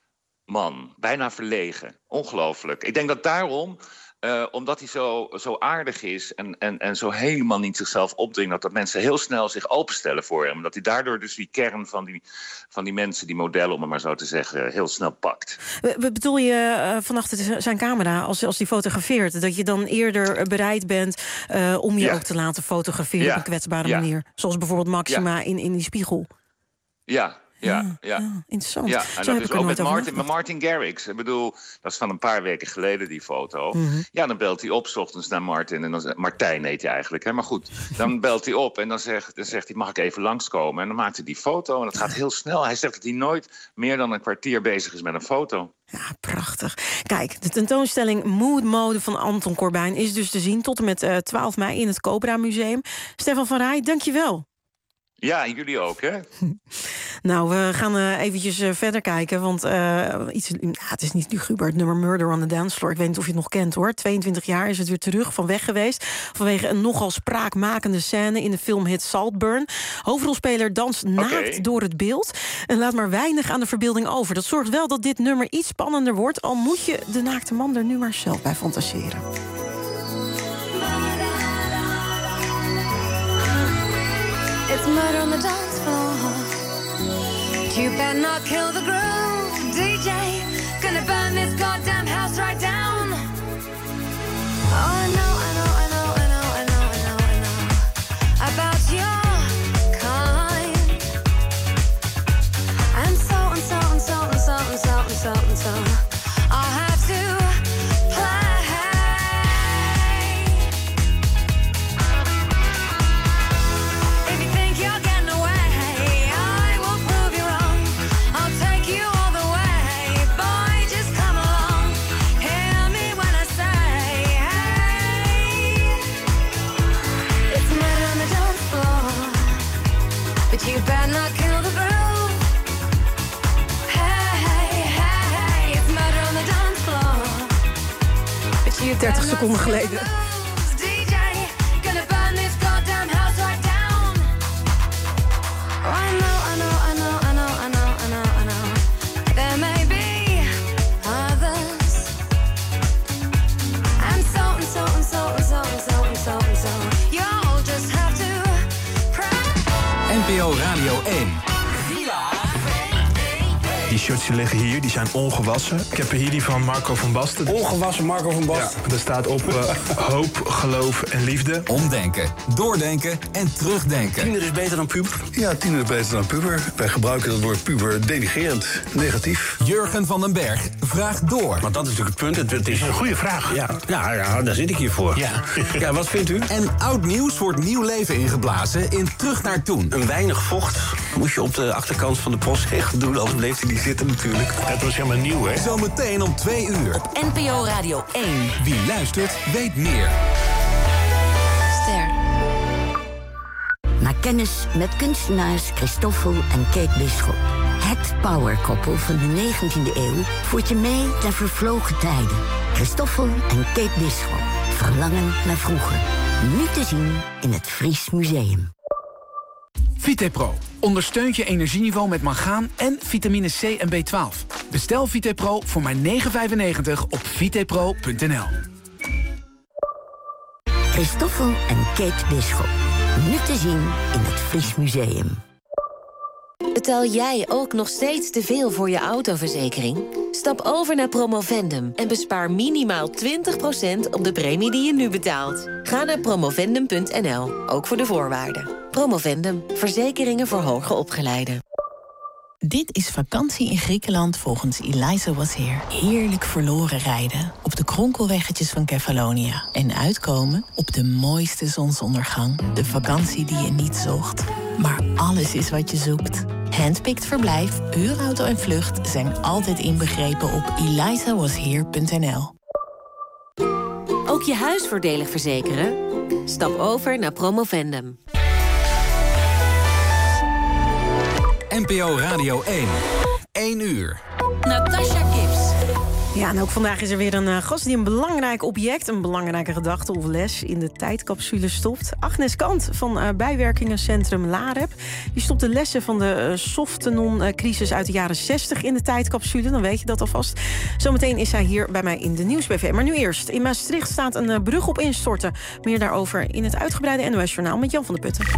man. Bijna verlegen. Ongelooflijk. Ik denk dat daarom... Uh, omdat hij zo, zo aardig is en, en, en zo helemaal niet zichzelf opdringt... Dat, dat mensen heel snel zich openstellen voor hem. Dat hij daardoor dus die kern van die, van die mensen, die modellen... om het maar zo te zeggen, heel snel pakt.
Wat bedoel je uh, vanachter zijn camera, als, als die fotografeert... dat je dan eerder bereid bent uh, om je ja. ook te laten fotograferen... Ja. op een kwetsbare ja. manier? Zoals bijvoorbeeld Maxima ja. in, in die spiegel.
Ja. Ja, ja.
ja, interessant.
Ja, en dat is ook met Martin, met Martin Garrix. Ik bedoel, dat is van een paar weken geleden, die foto. Mm-hmm. Ja, dan belt hij op, 's ochtends naar Martin. En dan, Martijn heet hij eigenlijk, hè? Maar goed. Dan belt hij op en dan zegt, dan zegt hij, mag ik even langskomen? En dan maakt hij die foto en dat gaat heel snel. Hij zegt dat hij nooit meer dan een kwartier bezig is met een foto.
Ja, prachtig. Kijk, de tentoonstelling Mood Mode van Anton Corbijn... is dus te zien tot en met uh, twaalf mei in het Cobra Museum. Stefan van Rij, dank je wel.
Ja, en jullie ook, hè?
Nou, we gaan uh, eventjes uh, verder kijken, want uh, iets, nou, het is niet luguber, het nummer Murder on the Dance Floor. Ik weet niet of je het nog kent, hoor. tweeëntwintig jaar is het weer terug van weg geweest... vanwege een nogal spraakmakende scène in de filmhit Saltburn. Hoofdrolspeler danst naakt okay. door het beeld en laat maar weinig aan de verbeelding over. Dat zorgt wel dat dit nummer iets spannender wordt... al moet je de naakte man er nu maar zelf bij fantaseren.
It's murder on the dance floor. You better not kill the groove, D J. Gonna burn this goddamn house right down. Oh, I know, I know, I know, I know, I know, I know, I know about your kind. And so and so and so and so and so and so and so. I'll have to. You better not kill the groove. Hey, hey, hey, it's murder on the dance floor. But you
dertig seconden geleden.
D J, gonna burn this goddamn house right down. Oh, I know, I know, I know, I know, I know, I know, I know. There may be others. And so and so and so and so and so and so and so. You'll just have to.
N P O Radio één.
Villa V V V.
Die shirts die liggen hier, die zijn ongewassen. Ik heb hier die van Marco van Basten.
Ongewassen Marco van Basten?
Ja, er staat op uh, hoop, geloof en liefde.
Omdenken, doordenken en terugdenken.
Tiener is beter dan puber?
Ja, tiener is beter dan puber. Wij gebruiken het woord puber denigrerend, negatief.
Jurgen van den Berg vraagt door.
Want dat is natuurlijk het punt. Het, het is een goede vraag. Ja, ja, ja, daar zit ik hier voor. Ja. Ja, wat vindt u?
En oud nieuws wordt nieuw leven ingeblazen in Terug naar Toen.
Een weinig vocht moest je op de achterkant van de postzegel doen, anders bleef hij niet zitten natuurlijk. Dat was helemaal nieuw, hè?
Zometeen om twee uur.
N P O Radio één.
Wie luistert, weet meer.
Ster.
Maak kennis met kunstenaars Christoffel en Kate Bisschop. Het powerkoppel van de negentiende eeuw voert je mee naar vervlogen tijden. Christoffel en Kate Bisschop. Verlangen naar vroeger. Nu te zien in het Fries Museum.
VitePro ondersteunt je energieniveau met mangaan en vitamine C en B twaalf. Bestel VitePro voor maar negen vijfennegentig op vitepro punt n l.
Christoffel en Kate Bisschop. Nu te zien in het Fries Museum.
Betaal jij ook nog steeds te veel voor je autoverzekering? Stap over naar Promovendum en bespaar minimaal twintig procent op de premie die je nu betaalt. Ga naar promovendum punt n l, ook voor de voorwaarden. Promovendum, verzekeringen voor hoger opgeleiden.
Dit is vakantie in Griekenland volgens Eliza Was Here. Heerlijk verloren rijden op de kronkelweggetjes van Kefalonia. En uitkomen op de mooiste zonsondergang. De vakantie die je niet zocht, maar alles is wat je zoekt. Handpicked verblijf, huurauto en vlucht zijn altijd inbegrepen op eliza was here punt n l.
Ook je huis voordelig verzekeren? Stap over naar Promovendum.
N P O Radio één. één uur.
Natasha Gibbs.
Ja, en ook vandaag is er weer een uh, gast die een belangrijk object, een belangrijke gedachte of les in de tijdcapsule stopt. Agnes Kant van uh, bijwerkingencentrum LAREP. Die stopt de lessen van de uh, Softenon-crisis uit de jaren zestig in de tijdcapsule. Dan weet je dat alvast. Zometeen is zij hier bij mij in de Nieuwsb V. Maar nu eerst. In Maastricht staat een uh, brug op instorten. Meer daarover in het uitgebreide N O S-journaal met Jan van der Putten.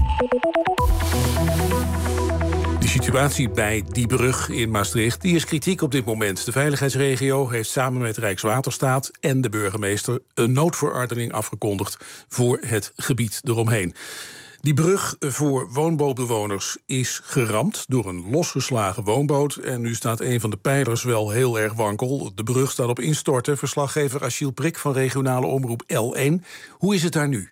De situatie bij die brug in Maastricht die is kritiek op dit moment. De veiligheidsregio heeft samen met Rijkswaterstaat en de burgemeester een noodverordening afgekondigd voor het gebied eromheen. Die brug voor woonbootbewoners is geramd door een losgeslagen woonboot. En nu staat een van de pijlers wel heel erg wankel. De brug staat op instorten. Verslaggever Achille Prik van regionale omroep L één. Hoe is het daar nu?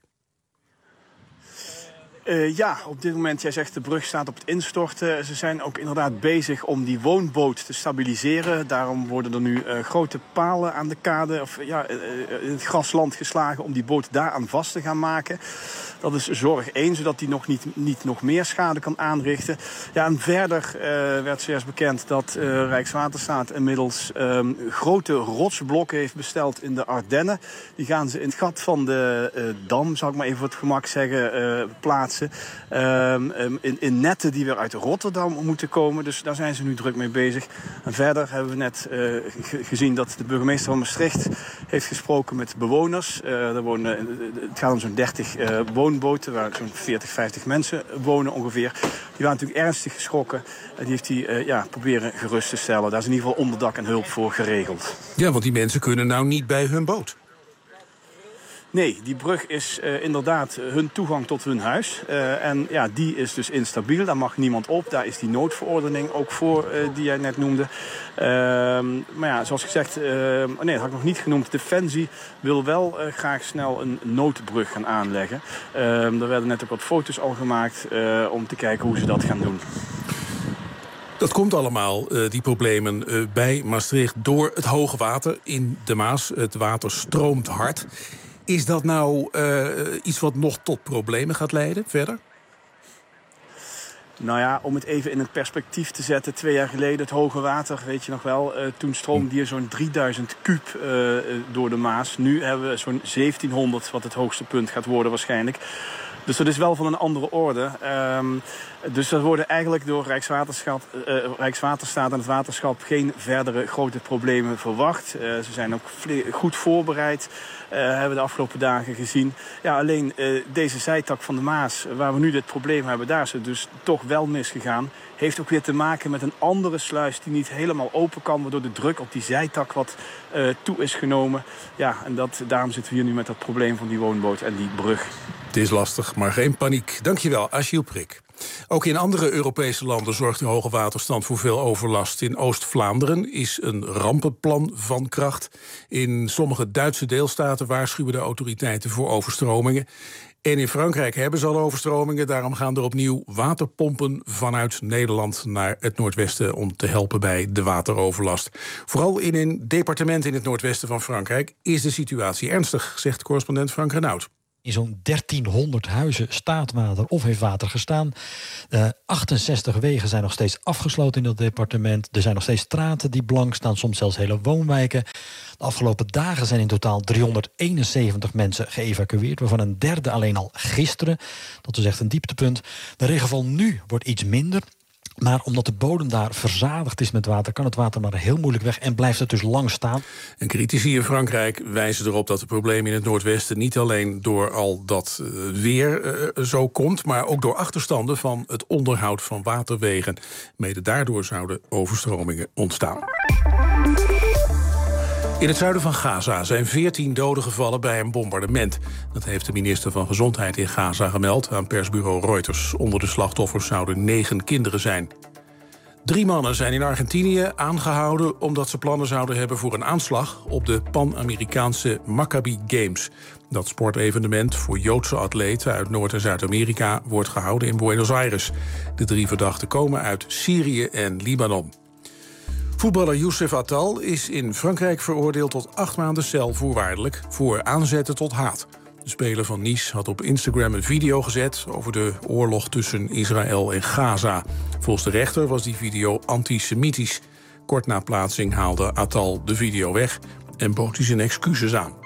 Uh, ja, op dit moment, jij zegt de brug staat op het instorten. Ze zijn ook inderdaad bezig om die woonboot te stabiliseren. Daarom worden er nu uh, grote palen aan de kade, of ja, uh, in het grasland geslagen om die boot daaraan vast te gaan maken. Dat is zorg één, zodat die nog niet, niet nog meer schade kan aanrichten. Ja, en verder uh, werd zojuist bekend dat uh, Rijkswaterstaat inmiddels um, grote rotsblokken heeft besteld in de Ardennen. Die gaan ze in het gat van de uh, dam, zal ik maar even voor het gemak zeggen, uh, plaatsen. Um, um, in, in netten die weer uit Rotterdam moeten komen. Dus daar zijn ze nu druk mee bezig. En verder hebben we net uh, ge- gezien dat de burgemeester van Maastricht heeft gesproken met bewoners. Uh, er wonen, het gaat om zo'n dertig uh, woonboten waar zo'n veertig, vijftig mensen wonen ongeveer. Die waren natuurlijk ernstig geschrokken. En die heeft hij uh, ja, proberen gerust te stellen. Daar is in ieder geval onderdak en hulp voor geregeld.
Ja, want die mensen kunnen nou niet bij hun boot.
Nee, die brug is uh, inderdaad hun toegang tot hun huis. Uh, en ja, die is dus instabiel. Daar mag niemand op. Daar is die noodverordening ook voor uh, die jij net noemde. Uh, maar ja, zoals gezegd, uh, nee, dat had ik nog niet genoemd. Defensie wil wel uh, graag snel een noodbrug gaan aanleggen. Uh, er werden net ook wat foto's al gemaakt uh, om te kijken hoe ze dat gaan doen.
Dat komt allemaal, uh, die problemen, uh, bij Maastricht door het hoge water in de Maas. Het water stroomt hard. Is dat nou uh, iets wat nog tot problemen gaat leiden verder?
Nou ja, om het even in het perspectief te zetten. Twee jaar geleden, het hoge water, weet je nog wel. Uh, toen stroomde hier zo'n drieduizend kuub uh, door de Maas. Nu hebben we zo'n zeventienhonderd, wat het hoogste punt gaat worden waarschijnlijk. Dus dat is wel van een andere orde. Um, dus er worden eigenlijk door Rijkswaterstaat, uh, Rijkswaterstaat en het waterschap geen verdere grote problemen verwacht. Uh, ze zijn ook goed voorbereid, uh, hebben we de afgelopen dagen gezien. Ja, alleen uh, deze zijtak van de Maas, waar we nu dit probleem hebben, daar is het dus toch wel misgegaan. Heeft ook weer te maken met een andere sluis die niet helemaal open kan, waardoor de druk op die zijtak wat uh, toe is genomen. Ja, en dat, daarom zitten we hier nu met dat probleem van die woonboot en die brug.
Het is lastig, maar geen paniek. Dankjewel, Achille Prik. Ook in andere Europese landen zorgt de hoge waterstand voor veel overlast. In Oost-Vlaanderen is een rampenplan van kracht. In sommige Duitse deelstaten waarschuwen de autoriteiten voor overstromingen. En in Frankrijk hebben ze al overstromingen. Daarom gaan er opnieuw waterpompen vanuit Nederland naar het noordwesten om te helpen bij de wateroverlast. Vooral in een departement in het noordwesten van Frankrijk is de situatie ernstig, zegt correspondent Frank Renaud.
In zo'n dertienhonderd huizen staat water of heeft water gestaan. Uh, achtenzestig wegen zijn nog steeds afgesloten in dat departement. Er zijn nog steeds straten die blank staan, soms zelfs hele woonwijken. De afgelopen dagen zijn in totaal driehonderdeenenzeventig mensen geëvacueerd, waarvan een derde alleen al gisteren. Dat is echt een dieptepunt. De regenval nu wordt iets minder. Maar omdat de bodem daar verzadigd is met water, kan het water maar heel moeilijk weg en blijft het dus lang staan.
En critici in Frankrijk wijzen erop dat het probleem in het noordwesten niet alleen door al dat uh, weer uh, zo komt, maar ook door achterstanden van het onderhoud van waterwegen. Mede daardoor zouden overstromingen ontstaan. In het zuiden van Gaza zijn veertien doden gevallen bij een bombardement. Dat heeft de minister van Gezondheid in Gaza gemeld aan persbureau Reuters. Onder de slachtoffers zouden negen kinderen zijn. Drie mannen zijn in Argentinië aangehouden omdat ze plannen zouden hebben voor een aanslag op de Pan-Amerikaanse Maccabi Games. Dat sportevenement voor Joodse atleten uit Noord- en Zuid-Amerika wordt gehouden in Buenos Aires. De drie verdachten komen uit Syrië en Libanon. Voetballer Youssef Attal is in Frankrijk veroordeeld tot acht maanden cel voorwaardelijk voor aanzetten tot haat. De speler van Nice had op Instagram een video gezet over de oorlog tussen Israël en Gaza. Volgens de rechter was die video antisemitisch. Kort na plaatsing haalde Attal de video weg en bood hij zijn excuses aan.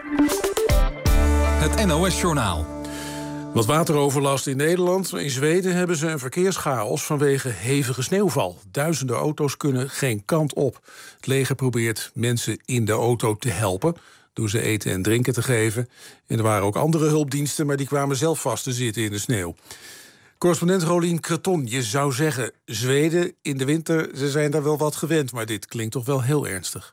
Het N O S-journaal.
Wat wateroverlast in Nederland. In Zweden hebben ze een verkeerschaos vanwege hevige sneeuwval. Duizenden auto's kunnen geen kant op. Het leger probeert mensen in de auto te helpen door ze eten en drinken te geven. En er waren ook andere hulpdiensten, maar die kwamen zelf vast te zitten in de sneeuw. Correspondent Rolien Kreton, je zou zeggen, Zweden in de winter, ze zijn daar wel wat gewend, maar dit klinkt toch wel heel ernstig.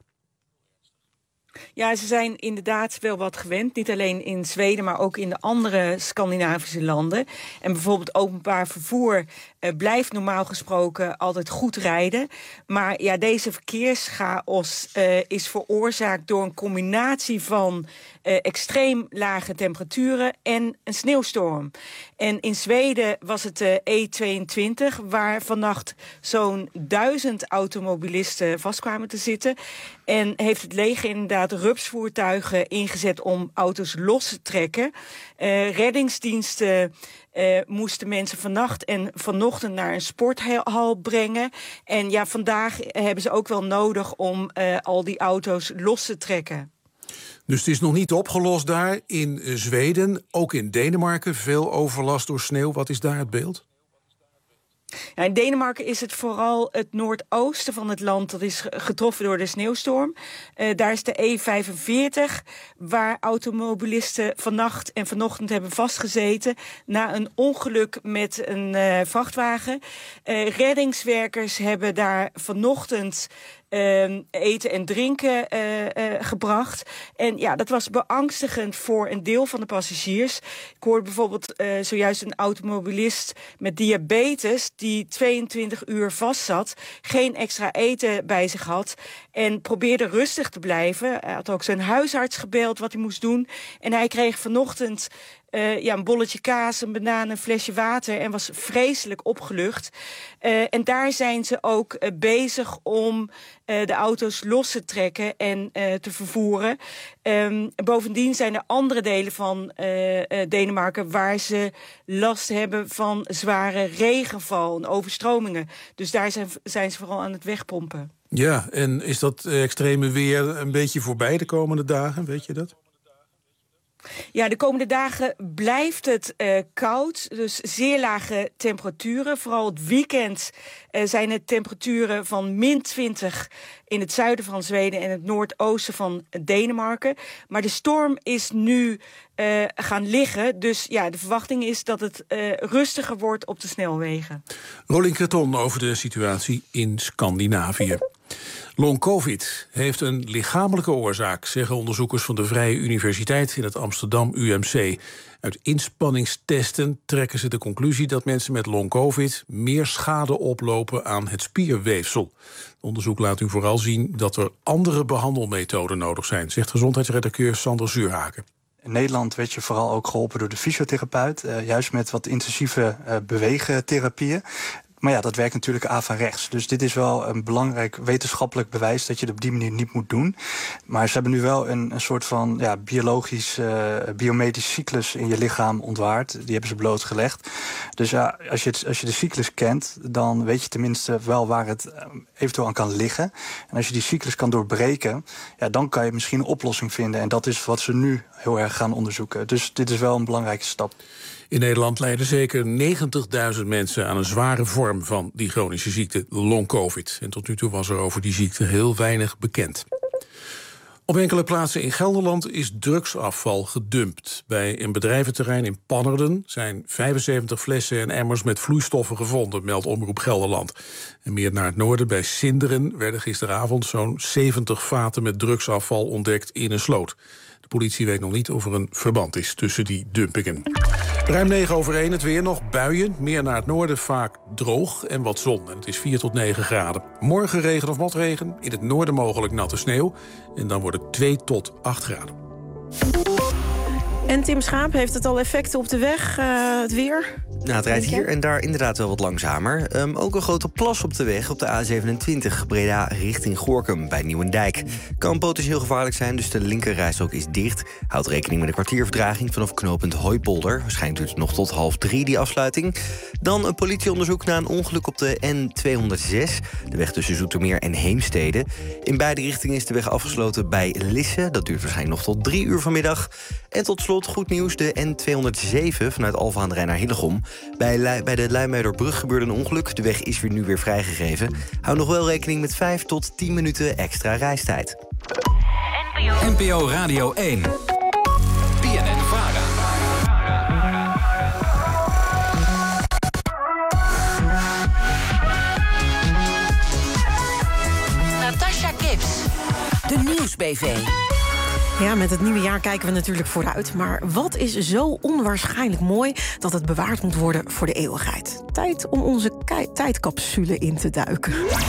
Ja, ze zijn inderdaad wel wat gewend. Niet alleen in Zweden, maar ook in de andere Scandinavische landen. En bijvoorbeeld openbaar vervoer uh, blijft normaal gesproken altijd goed rijden. Maar ja, deze verkeerschaos uh, is veroorzaakt door een combinatie van uh, extreem lage temperaturen en een sneeuwstorm. En in Zweden was het de E tweeëntwintig, waar vannacht zo'n duizend automobilisten vast kwamen te zitten. En heeft het leger inderdaad rupsvoertuigen ingezet om auto's los te trekken. Uh, reddingsdiensten uh, moesten mensen vannacht en vanochtend naar een sporthal brengen. En ja, vandaag hebben ze ook wel nodig om uh, al die auto's los te trekken.
Dus het is nog niet opgelost daar in Zweden. Ook in Denemarken veel overlast door sneeuw. Wat is daar het beeld?
Ja, in Denemarken is het vooral het noordoosten van het land dat is getroffen door de sneeuwstorm. Uh, daar is de E vijfenveertig, waar automobilisten vannacht en vanochtend hebben vastgezeten na een ongeluk met een uh, vrachtwagen. Uh, reddingswerkers hebben daar vanochtend Uh, eten en drinken uh, uh, gebracht. En ja, dat was beangstigend voor een deel van de passagiers. Ik hoorde bijvoorbeeld uh, zojuist een automobilist met diabetes die tweeëntwintig uur vastzat, geen extra eten bij zich had en probeerde rustig te blijven. Hij had ook zijn huisarts gebeld wat hij moest doen. En hij kreeg vanochtend Uh, ja, een bolletje kaas, een banaan, een flesje water en was vreselijk opgelucht. Uh, en daar zijn ze ook uh, bezig om uh, de auto's los te trekken en uh, te vervoeren. Um, bovendien zijn er andere delen van uh, uh, Denemarken waar ze last hebben van zware regenval en overstromingen. Dus daar zijn, zijn ze vooral aan het wegpompen.
Ja, en is dat extreme weer een beetje voorbij de komende dagen, weet je dat?
Ja, de komende dagen blijft het uh, koud. Dus zeer lage temperaturen. Vooral het weekend uh, zijn het temperaturen van min twintig in het zuiden van Zweden en het noordoosten van Denemarken. Maar de storm is nu uh, gaan liggen. Dus ja, de verwachting is dat het uh, rustiger wordt op de snelwegen.
Rolling Kreton over de situatie in Scandinavië. Long-covid heeft een lichamelijke oorzaak, zeggen onderzoekers van de Vrije Universiteit in het Amsterdam U M C. Uit inspanningstesten trekken ze de conclusie dat mensen met long-covid meer schade oplopen aan het spierweefsel. Het onderzoek laat u vooral zien dat er andere behandelmethoden nodig zijn, zegt gezondheidsredacteur Sander Zuurhaken.
In Nederland werd je vooral ook geholpen door de fysiotherapeut, uh, juist met wat intensieve uh, beweegtherapieën. Maar ja, dat werkt natuurlijk averechts. Dus dit is wel een belangrijk wetenschappelijk bewijs dat je het op die manier niet moet doen. Maar ze hebben nu wel een, een soort van ja, biologisch, uh, biomedische cyclus in je lichaam ontwaard. Die hebben ze blootgelegd. Dus ja, als je, het, als je de cyclus kent, dan weet je tenminste wel waar het eventueel aan kan liggen. En als je die cyclus kan doorbreken, ja, dan kan je misschien een oplossing vinden. En dat is wat ze nu heel erg gaan onderzoeken. Dus dit is wel een belangrijke stap.
In Nederland lijden zeker negentigduizend mensen aan een zware vorm van die chronische ziekte, long-covid. En tot nu toe was er over die ziekte heel weinig bekend. Op enkele plaatsen in Gelderland is drugsafval gedumpt. Bij een bedrijventerrein in Pannerden zijn vijfenzeventig flessen en emmers met vloeistoffen gevonden, meldt Omroep Gelderland. En meer naar het noorden, bij Sinderen, werden gisteravond zo'n zeventig vaten met drugsafval ontdekt in een sloot. De politie weet nog niet of er een verband is tussen die dumpingen. Ruim negen over één, het weer nog buien. Meer naar het noorden, vaak droog en wat zon. En het is vier tot negen graden. Morgen regen of motregen, in het noorden mogelijk natte sneeuw. En dan wordt het twee tot acht graden.
En Tim Schaap, heeft het al effecten op de weg, uh, het weer?
Nou, het rijdt hier en daar inderdaad wel wat langzamer. Um, ook een grote plas op de weg op de A zevenentwintig, Breda richting Gorinchem bij Nieuwendijk. Kan potentieel gevaarlijk zijn, dus de linkerrijstrook is dicht. Houd rekening met een kwartiervertraging vanaf knooppunt Hooipolder. Waarschijnlijk duurt het nog tot half drie, die afsluiting. Dan een politieonderzoek na een ongeluk op de N tweehonderdzes. De weg tussen Zoetermeer en Heemstede. In beide richtingen is de weg afgesloten bij Lisse. Dat duurt waarschijnlijk nog tot drie uur vanmiddag. En tot slot goed nieuws, de N tweehonderdzeven vanuit Alphen aan de Rijn naar Hillegom. Bij, Lui, bij de Luimuiderbrug gebeurde een ongeluk. De weg is weer nu weer vrijgegeven. Hou nog wel rekening met vijf tot tien minuten extra reistijd.
N P O Radio één. B N N Vara.
Natasha Gibbs. De Nieuws B V.
Ja, met het nieuwe jaar kijken we natuurlijk vooruit. Maar wat is zo onwaarschijnlijk mooi dat het bewaard moet worden voor de eeuwigheid? Tijd om onze kei- tijdcapsule in te duiken.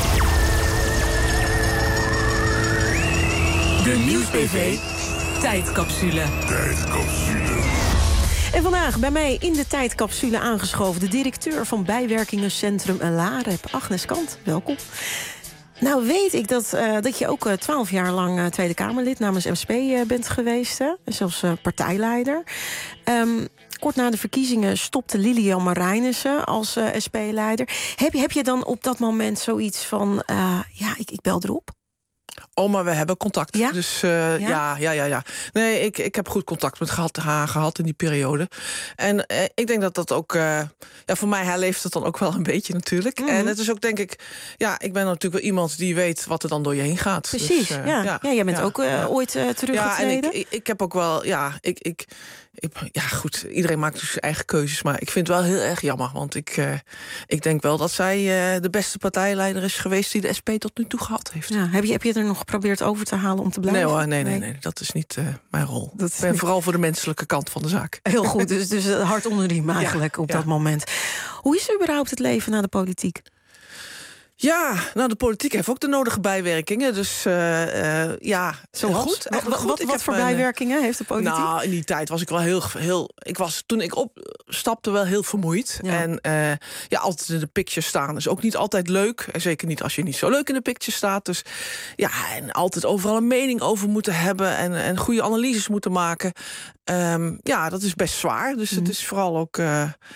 De Nieuws B V. Tijdcapsule.
Tijdcapsule. En vandaag bij mij in de tijdcapsule aangeschoven de directeur van bijwerkingencentrum LAREP, Agnes Kant. Welkom. Nou weet ik dat, uh, dat je ook twaalf uh, jaar lang uh, Tweede Kamerlid namens M S P uh, bent geweest. Hè? Zelfs uh, partijleider. Um, kort na de verkiezingen stopte Lilian Marijnissen als uh, S P-leider. Heb je, heb je dan op dat moment zoiets van, uh, ja, ik, ik bel erop?
Oh, maar we hebben contact.
Ja?
Dus uh, ja? ja, ja, ja, ja. Nee, ik, ik heb goed contact met gehad, haar gehad in die periode. En uh, ik denk dat dat ook... Uh, ja, voor mij herleeft het dan ook wel een beetje natuurlijk. Mm-hmm. En het is ook, denk ik... Ja, ik ben natuurlijk wel iemand die weet wat er dan door je heen gaat.
Precies, dus, uh, ja. ja. Ja, jij bent ja, ook uh, ja. ooit uh, teruggetreden.
Ja, en ik, ik, ik heb ook wel... Ja, ik... ik Ik, ja, goed, iedereen maakt dus zijn eigen keuzes. Maar ik vind het wel heel erg jammer. Want ik, uh, ik denk wel dat zij uh, de beste partijleider is geweest die de S P tot nu toe gehad heeft.
Ja, heb, je, heb je er nog geprobeerd over te halen om te blijven?
Nee hoor, nee, nee, nee, nee dat is niet uh, mijn rol. Dat ik ben niet... vooral voor de menselijke kant van de zaak.
Heel goed, dus, dus hard onder de riem eigenlijk ja, op ja. dat moment. Hoe is überhaupt het leven na de politiek?
Ja, nou, de politiek heeft ook de nodige bijwerkingen. Dus uh, uh, ja,
zo goed. Wat, goed. wat, wat voor mijn, bijwerkingen heeft de politiek?
Nou, in die tijd was ik wel heel... heel ik was toen ik opstapte wel heel vermoeid. Ja. En uh, ja, altijd in de picture staan is ook niet altijd leuk. En zeker niet als je niet zo leuk in de picture staat. Dus ja, en altijd overal een mening over moeten hebben. En, en goede analyses moeten maken. Um, ja, dat is best zwaar. Dus mm. het is vooral ook... Uh,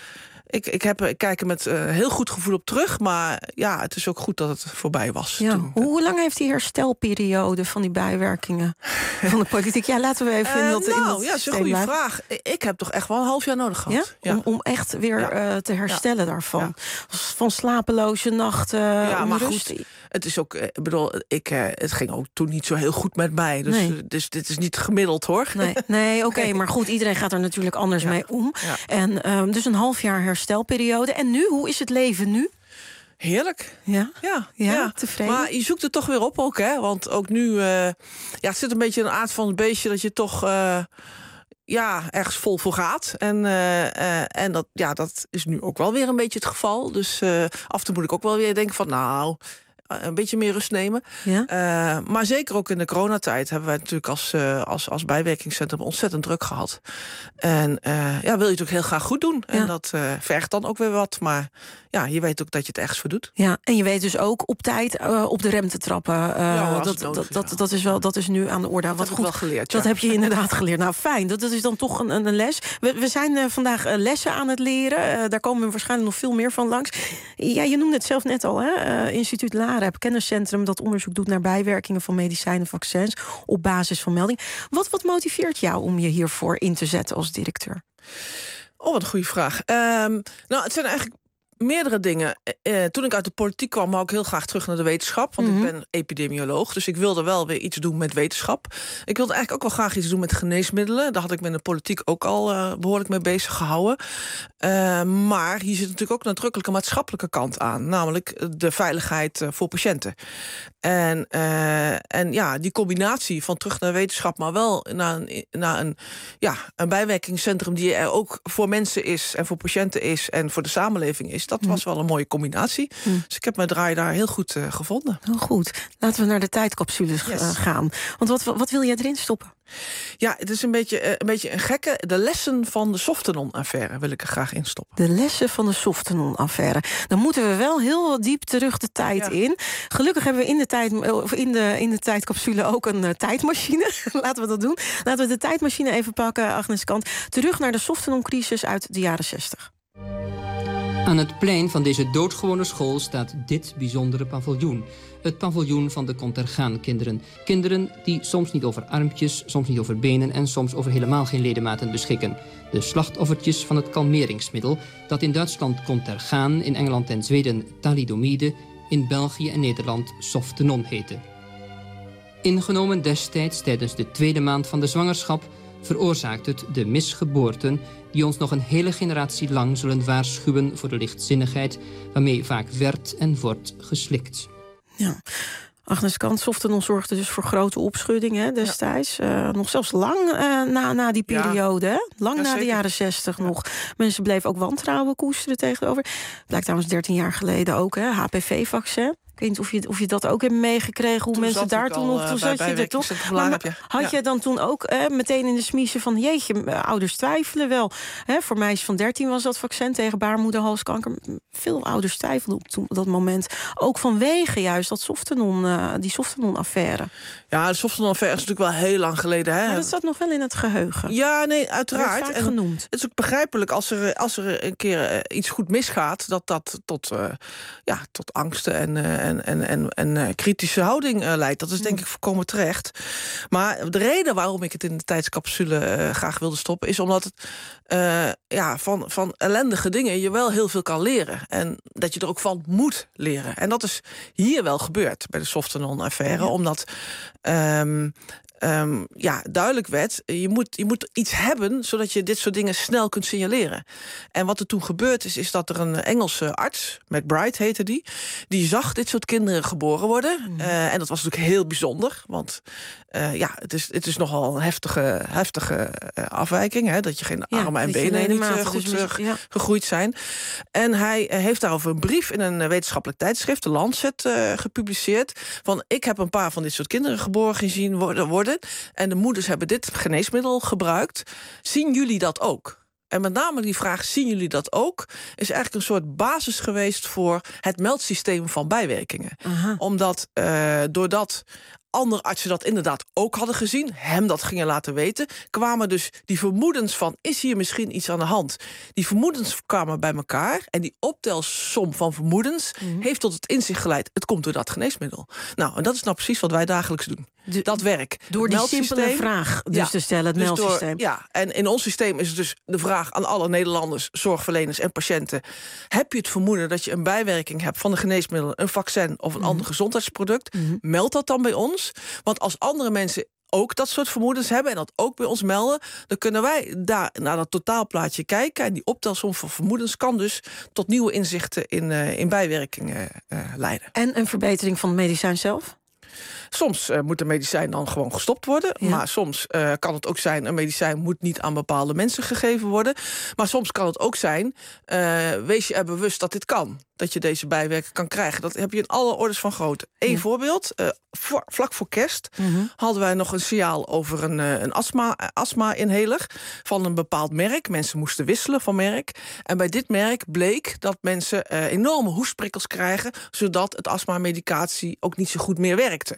Ik, ik, heb, ik kijk er met uh, heel goed gevoel op terug. Maar ja, het is ook goed dat het voorbij was.
Ja.
Toen.
Hoe, hoe lang heeft die herstelperiode van die bijwerkingen van de politiek? Ja, laten we even uh, in dat
Nou,
in dat
ja, dat is een goede
blijven.
vraag. Ik heb toch echt wel een half jaar nodig gehad.
Ja? Ja. Om, om echt weer ja. uh, te herstellen ja. daarvan. Ja. Van slapeloze nachten,
ja, maar
onrust.
Goed, het is ook, ik bedoel, ik, uh, het ging ook toen niet zo heel goed met mij. Dus, nee. dus dit is niet gemiddeld, hoor.
Nee, nee oké, okay, nee. maar goed, iedereen gaat er natuurlijk anders ja. mee om. Ja. En um, dus een half jaar herstelperiode. En nu, hoe is het leven nu?
Heerlijk.
Ja?
Ja,
ja,
ja,
tevreden.
Maar je zoekt het toch weer op ook, hè? Want ook nu, uh, ja, het zit een beetje in de aard van het beestje dat je toch... Uh, ja, ergens vol voor gaat. En, uh, uh, en dat, ja, dat is nu ook wel weer een beetje het geval. Dus uh, af en toe moet ik ook wel weer denken van... nou, een beetje meer rust nemen.
Ja?
Uh, maar zeker ook in de coronatijd hebben wij natuurlijk als, uh, als, als bijwerkingscentrum ontzettend druk gehad. En uh, ja, wil je het ook heel graag goed doen. Ja. En dat uh, vergt dan ook weer wat. Maar ja, je weet ook dat je het ergens voor doet.
Ja, en je weet dus ook op tijd uh, op de rem te trappen. Uh,
ja,
dat, dat, dat, dat, is wel, dat is nu aan de orde.
Dat
wat
heb
goed,
ik wel geleerd,
Dat
ja.
heb je inderdaad geleerd. Nou, fijn. Dat, dat is dan toch een, een les. We, we zijn uh, vandaag uh, lessen aan het leren. Uh, daar komen we waarschijnlijk nog veel meer van langs. Ja, je noemde het zelf net al, hè? Uh, Instituut LAREP, kenniscentrum dat onderzoek doet naar bijwerkingen van medicijnen en vaccins op basis van melding. Wat, wat motiveert jou om je hiervoor in te zetten als directeur?
Oh, wat een goede vraag. Um, nou, het zijn eigenlijk meerdere dingen. Uh, toen ik uit de politiek kwam, wou ik heel graag terug naar de wetenschap. Want mm-hmm. ik ben epidemioloog, dus ik wilde wel weer iets doen met wetenschap. Ik wilde eigenlijk ook wel graag iets doen met geneesmiddelen. Daar had ik me in de politiek ook al uh, behoorlijk mee bezig gehouden. Uh, maar hier zit natuurlijk ook nadrukkelijk een maatschappelijke kant aan. Namelijk de veiligheid uh, voor patiënten. En, uh, en ja, die combinatie van terug naar wetenschap, maar wel naar een, naar een, ja, een bijwerkingscentrum die er ook voor mensen is en voor patiënten is en voor de samenleving is. Dat was wel een mooie combinatie. Mm. Dus ik heb mijn draai daar heel goed uh, gevonden.
Heel goed. Laten we naar de tijdcapsules yes. uh, gaan. Want wat, wat wil jij erin stoppen?
Ja, het is een beetje, uh, een beetje een gekke... De lessen van de Softenon-affaire wil ik er graag in stoppen.
De lessen van de Softenon-affaire. Dan moeten we wel heel diep terug de tijd ja. in. Gelukkig hebben we in de, tijd, in de, in de tijdcapsule ook een uh, tijdmachine. Laten we dat doen. Laten we de tijdmachine even pakken, Agnes Kant. Terug naar de Softenon-crisis uit de jaren zestig.
Aan het plein van deze doodgewone school staat dit bijzondere paviljoen. Het paviljoen van de Contergaan-kinderen. Kinderen die soms niet over armpjes, soms niet over benen en soms over helemaal geen ledematen beschikken. De slachtoffertjes van het kalmeringsmiddel dat in Duitsland Contergaan, in Engeland en Zweden thalidomide, in België en Nederland Softenon heette. Ingenomen destijds tijdens de tweede maand van de zwangerschap veroorzaakt het de misgeboorten die ons nog een hele generatie lang zullen waarschuwen voor de lichtzinnigheid waarmee vaak werd en wordt geslikt.
Ja. Agnes Kant, Softenon zorgde dus voor grote opschuddingen destijds. Ja. Uh, nog zelfs lang uh, na, na die periode. Ja. Lang ja, na zeker. De jaren zestig ja. nog. Mensen bleven ook wantrouwen koesteren tegenover. Blijkt trouwens dertien jaar geleden ook, hè, H P V-vaccin. Ik weet niet of je, of je dat ook hebt meegekregen, hoe toen mensen daar toen nog... Toen zat je er toch? Maar, maar, had ja. je dan toen ook eh, meteen in de smiezen van... jeetje, ouders twijfelen wel. Hè, voor meisjes van dertien was dat vaccin tegen baarmoederhalskanker. Veel ouders twijfelden op, toen, op dat moment. Ook vanwege juist dat Softenon, uh, die Softenon-affaire.
Ja, de Softenon-affaire is natuurlijk wel heel lang geleden. Hè?
Maar dat staat nog wel in het geheugen.
Ja, nee, uiteraard.
Dat en genoemd.
Het is ook begrijpelijk als er, als er een keer uh, iets goed misgaat... dat dat tot, uh, ja, tot angsten en... Uh, En, en, en, en uh, kritische houding uh, leidt. Dat is denk ik volkomen terecht. Maar de reden waarom ik het in de tijdscapsule uh, graag wilde stoppen... is omdat het uh, ja, van, van ellendige dingen je wel heel veel kan leren. En dat je er ook van moet leren. En dat is hier wel gebeurd bij de Softenon-affaire. Ja. Omdat... Um, Um, ja, duidelijk werd, je moet, je moet iets hebben... zodat je dit soort dingen snel kunt signaleren. En wat er toen gebeurd is, is dat er een Engelse arts... McBride heette die, die zag dit soort kinderen geboren worden. Mm. Uh, en dat was natuurlijk heel bijzonder. Want uh, ja, het is, het is nogal een heftige, heftige uh, afwijking... Hè, dat je geen ja, armen en benen niet uh, goed dus, ja. gegroeid zijn. En hij uh, heeft daarover een brief in een wetenschappelijk tijdschrift... de Lancet, uh, gepubliceerd... van ik heb een paar van dit soort kinderen geboren gezien worden... worden en de moeders hebben dit geneesmiddel gebruikt. Zien jullie dat ook? En met name die vraag, zien jullie dat ook? Is eigenlijk een soort basis geweest voor het meldsysteem van bijwerkingen. Aha. Omdat uh, doordat andere artsen dat inderdaad ook hadden gezien, hem dat gingen laten weten, kwamen dus die vermoedens van, is hier misschien iets aan de hand? Die vermoedens kwamen bij elkaar en die optelsom van vermoedens mm-hmm. heeft tot het inzicht geleid, het komt door dat geneesmiddel. Nou, en dat is nou precies wat wij dagelijks doen. De, dat werk.
Door die simpele vraag dus ja, te stellen, het dus meldsysteem.
Door, ja, en in ons systeem is het dus de vraag aan alle Nederlanders, zorgverleners en patiënten. Heb je het vermoeden dat je een bijwerking hebt van een geneesmiddel, een vaccin of een mm-hmm. ander gezondheidsproduct? Mm-hmm. Meld dat dan bij ons. Want als andere mensen ook dat soort vermoedens hebben en dat ook bij ons melden, dan kunnen wij daar naar dat totaalplaatje kijken. En die optelsom van vermoedens kan dus tot nieuwe inzichten in, uh, in bijwerkingen uh, leiden.
En een verbetering van het medicijn zelf?
Soms uh, moet een medicijn dan gewoon gestopt worden. Ja. Maar soms uh, kan het ook zijn, een medicijn moet niet aan bepaalde mensen gegeven worden. Maar soms kan het ook zijn, uh, wees je er bewust dat dit kan. Dat je deze bijwerking kan krijgen. Dat heb je in alle orders van grootte. Eén ja. voorbeeld, uh, voor, vlak voor kerst mm-hmm. hadden wij nog een signaal over een, uh, een astma, uh, astma-inhaler van een bepaald merk. Mensen moesten wisselen van merk. En bij dit merk bleek dat mensen uh, enorme hoestprikkels krijgen, zodat het astma-medicatie ook niet zo goed meer werkte.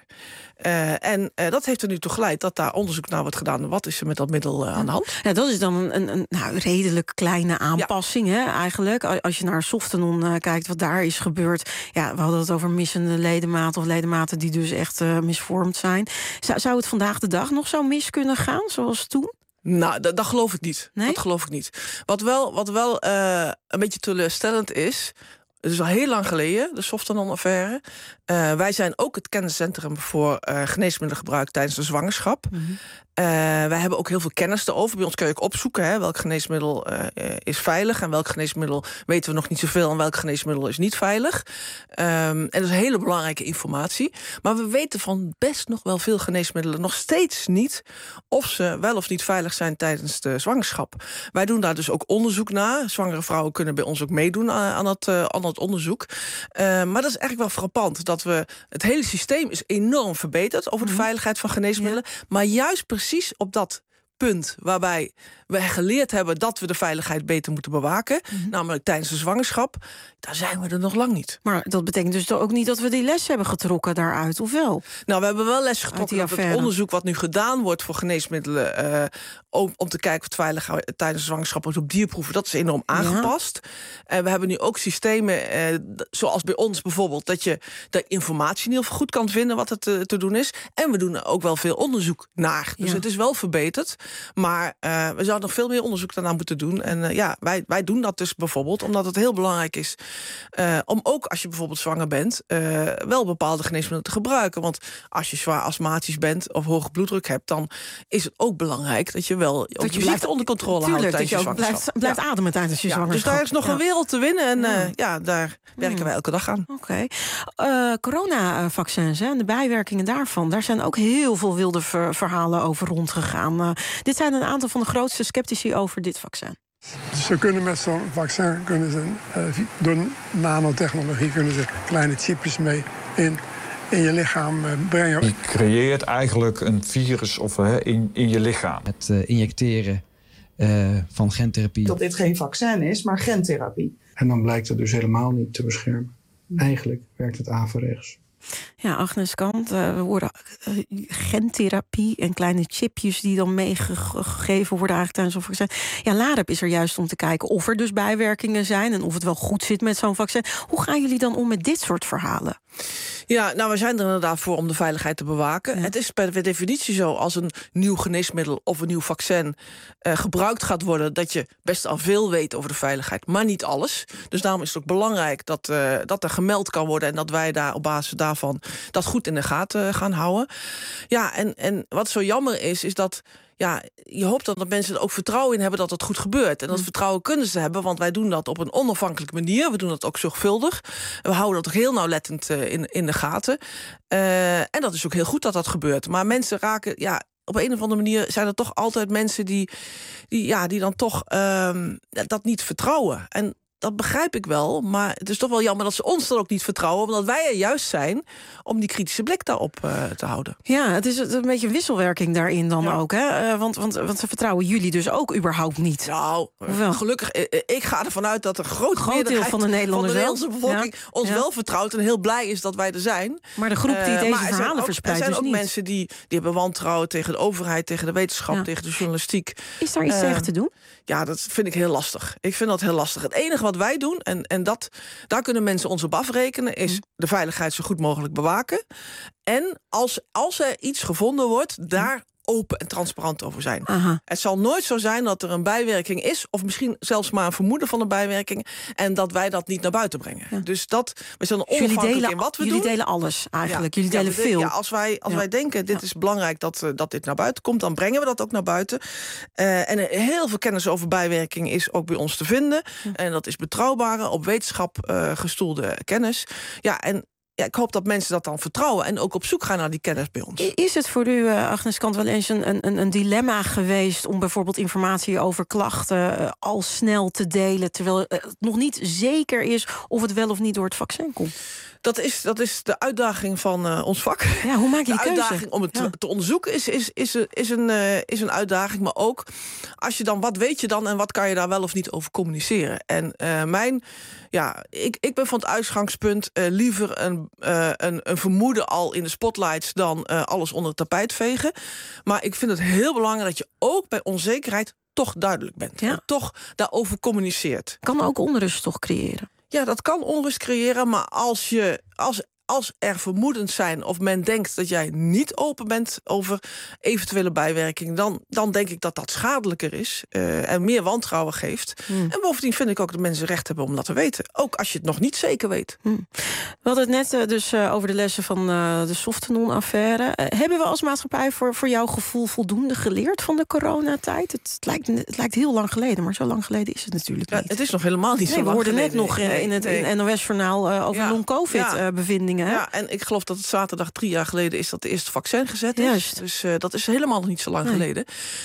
Uh, en uh, dat heeft er nu toe geleid dat daar onderzoek naar wordt gedaan. Wat is er met dat middel uh, aan de hand?
Ja, dat is dan een, een, een nou, redelijk kleine aanpassing, ja. hè, eigenlijk. Als je naar Softenon uh, kijkt, wat daar is gebeurd. Ja, we hadden het over missende ledematen of ledematen die dus echt uh, misvormd zijn. Zou, zou het vandaag de dag nog zo mis kunnen gaan, zoals toen?
Nou, dat, dat geloof ik niet. Nee? Dat geloof ik niet. Wat wel, wat wel uh, een beetje teleurstellend is, het is al heel lang geleden, de Softenon-affaire. Uh, wij zijn ook het kenniscentrum voor uh, geneesmiddelengebruik tijdens de zwangerschap. Mm-hmm. Uh, wij hebben ook heel veel kennis erover. Bij ons kun je ook opzoeken hè, welk geneesmiddel uh, is veilig en welk geneesmiddel weten we nog niet zoveel en welk geneesmiddel is niet veilig. Um, en dat is hele belangrijke informatie. Maar we weten van best nog wel veel geneesmiddelen nog steeds niet of ze wel of niet veilig zijn tijdens de zwangerschap. Wij doen daar dus ook onderzoek naar. Zwangere vrouwen kunnen bij ons ook meedoen aan, aan, dat, uh, aan dat onderzoek. Uh, maar dat is eigenlijk wel frappant dat we het hele systeem is enorm verbeterd over de veiligheid van geneesmiddelen. Ja. Maar juist precies op dat punt waarbij we geleerd hebben dat we de veiligheid beter moeten bewaken, mm-hmm. namelijk tijdens de zwangerschap, daar zijn we er nog lang niet.
Maar dat betekent dus ook niet dat we die les hebben getrokken daaruit, of wel?
Nou, we hebben wel les getrokken dat het onderzoek wat nu gedaan wordt voor geneesmiddelen, uh, om, om te kijken of het veilig tijdens de zwangerschap wordt op dierproeven, dat is enorm aangepast. Ja. En we hebben nu ook systemen, uh, zoals bij ons bijvoorbeeld, dat je de informatie in ieder geval goed kan vinden wat het uh, te doen is. En we doen er ook wel veel onderzoek naar. Dus ja. het is wel verbeterd. Maar uh, we zouden nog veel meer onderzoek daarna moeten doen. En uh, ja, wij, wij doen dat dus bijvoorbeeld omdat het heel belangrijk is uh, om ook als je bijvoorbeeld zwanger bent, uh, wel bepaalde geneesmiddelen te gebruiken. Want als je zwaar astmatisch bent of hoge bloeddruk hebt, dan is het ook belangrijk dat je wel ook dat je, je blijft onder controle houdt tijdens je zwangerschap.
Blijft, blijft ja. ademen tijdens je ja, zwangerschap.
Dus daar is nog ja. een wereld te winnen en uh, ja, daar werken hmm. wij elke dag aan.
Oké. Okay. Uh, coronavaccins hè, en de bijwerkingen daarvan, daar zijn ook heel veel wilde ver- verhalen over rondgegaan. Uh, dit zijn een aantal van de grootste sceptici over dit vaccin.
Dus ze kunnen met zo'n vaccin, kunnen ze, uh, door nanotechnologie, kunnen ze kleine chipjes mee in, in je lichaam uh, brengen.
Je creëert eigenlijk een virus of, uh, in, in je lichaam.
Het uh, injecteren uh, van gentherapie.
Dat dit geen vaccin is, maar gentherapie.
En dan blijkt het dus helemaal niet te beschermen. Eigenlijk werkt het averechts.
Ja, Agnes Kant, uh, we horen uh, gentherapie en kleine chipjes die dan meegegeven worden eigenlijk tijdens zo'n vaccin. Ja, LAREP is er juist om te kijken of er dus bijwerkingen zijn en of het wel goed zit met zo'n vaccin. Hoe gaan jullie dan om met dit soort verhalen?
Ja, nou, we zijn er inderdaad voor om de veiligheid te bewaken. Ja. Het is per definitie zo, als een nieuw geneesmiddel of een nieuw vaccin uh, gebruikt gaat worden, dat je best al veel weet over de veiligheid, maar niet alles. Dus daarom is het ook belangrijk dat, uh, dat er gemeld kan worden en dat wij daar op basis daarvan dat goed in de gaten gaan houden. Ja, en, en wat zo jammer is, is dat ja, je hoopt dan dat mensen er ook vertrouwen in hebben dat het goed gebeurt. En dat vertrouwen kunnen ze hebben, want wij doen dat op een onafhankelijke manier. We doen dat ook zorgvuldig. We houden dat ook heel nauwlettend uh, in, in de gaten. Uh, en dat is ook heel goed dat dat gebeurt. Maar mensen raken, ja, op een of andere manier zijn er toch altijd mensen die, die, ja, die dan toch um, dat niet vertrouwen. En dat begrijp ik wel. Maar het is toch wel jammer dat ze ons dan ook niet vertrouwen. Omdat wij er juist zijn om die kritische blik daarop uh, te houden.
Ja, het is een beetje wisselwerking daarin dan ja. ook. Hè? Uh, want, want, want ze vertrouwen jullie dus ook überhaupt niet.
Nou, Hoewel? gelukkig. Ik ga ervan uit dat een groot,
groot deel van de Nederlanders
van de Nederlandse bevolking ja. ons ja. wel vertrouwt en heel blij is dat wij er zijn.
Maar de groep die uh, deze verhalen
ook,
verspreidt
er zijn
dus
ook
niet.
mensen die, die hebben wantrouwen tegen de overheid, tegen de wetenschap, ja. tegen de journalistiek.
Is daar iets uh, tegen te doen?
Ja, dat vind ik heel lastig. Ik vind dat heel lastig. Het enige wat wij doen, en, en dat, daar kunnen mensen ons op afrekenen, is de veiligheid zo goed mogelijk bewaken. En als, als er iets gevonden wordt, daar open en transparant over zijn.
Aha.
Het zal nooit zo zijn dat er een bijwerking is, of misschien zelfs maar een vermoeden van een bijwerking, en dat wij dat niet naar buiten brengen. Ja. Dus dat, we zijn onafhankelijk
delen,
in wat we
jullie
doen.
Jullie delen alles eigenlijk.
Ja.
Jullie delen
ja,
veel.
Ja, als wij, als
ja.
wij denken, dit ja. is belangrijk dat, uh, dat dit naar buiten komt, dan brengen we dat ook naar buiten. Uh, en heel veel kennis over bijwerking is ook bij ons te vinden. Ja. En dat is betrouwbare, op wetenschap uh, gestoelde kennis. Ja, en Ja, ik hoop dat mensen dat dan vertrouwen en ook op zoek gaan naar die kennis bij ons.
Is het voor u, uh, Agnes Kant, wel eens een, een, een dilemma geweest om bijvoorbeeld informatie over klachten uh, al snel te delen, terwijl het nog niet zeker is of het wel of niet door het vaccin komt?
Dat is, dat is de uitdaging van uh, ons vak.
Ja, hoe maak je die
de
keuze?
uitdaging om het
ja.
te, te onderzoeken is, is, is, is, een, uh, is een uitdaging. Maar ook, als je dan, wat weet je dan en wat kan je daar wel of niet over communiceren? En uh, mijn, ja, ik, ik ben van het uitgangspunt uh, liever een, uh, een, een vermoeden al in de spotlights dan uh, alles onder het tapijt vegen. Maar ik vind het heel belangrijk dat je ook bij onzekerheid toch duidelijk bent.
Ja.
En toch daarover communiceert.
Kan ook onrust toch creëren?
Ja, dat kan onrust creëren, maar als je als, als er vermoedens zijn of men denkt dat jij niet open bent over eventuele bijwerking, dan, dan denk ik dat dat schadelijker is uh, en meer wantrouwen geeft. Hmm. En bovendien vind ik ook dat mensen recht hebben om dat te weten. Ook als je het nog niet zeker weet.
Hmm. We hadden het net uh, dus uh, over de lessen van uh, de Softenon-affaire. Uh, hebben we als maatschappij voor, voor jouw gevoel voldoende geleerd van de coronatijd? Het, het, lijkt, het lijkt heel lang geleden, maar zo lang geleden is het natuurlijk niet.
Ja, het is nog helemaal niet
nee,
zo lang
geleden. We
geleden.
hoorden net nog uh, in het nee. N O S-journaal uh, over ja. long-covid-bevindingen. Ja.
Uh, ja, en ik geloof dat het zaterdag drie jaar geleden is dat de eerste vaccin gezet is.
Juist.
Dus uh, dat is helemaal nog niet zo lang
nee.
geleden.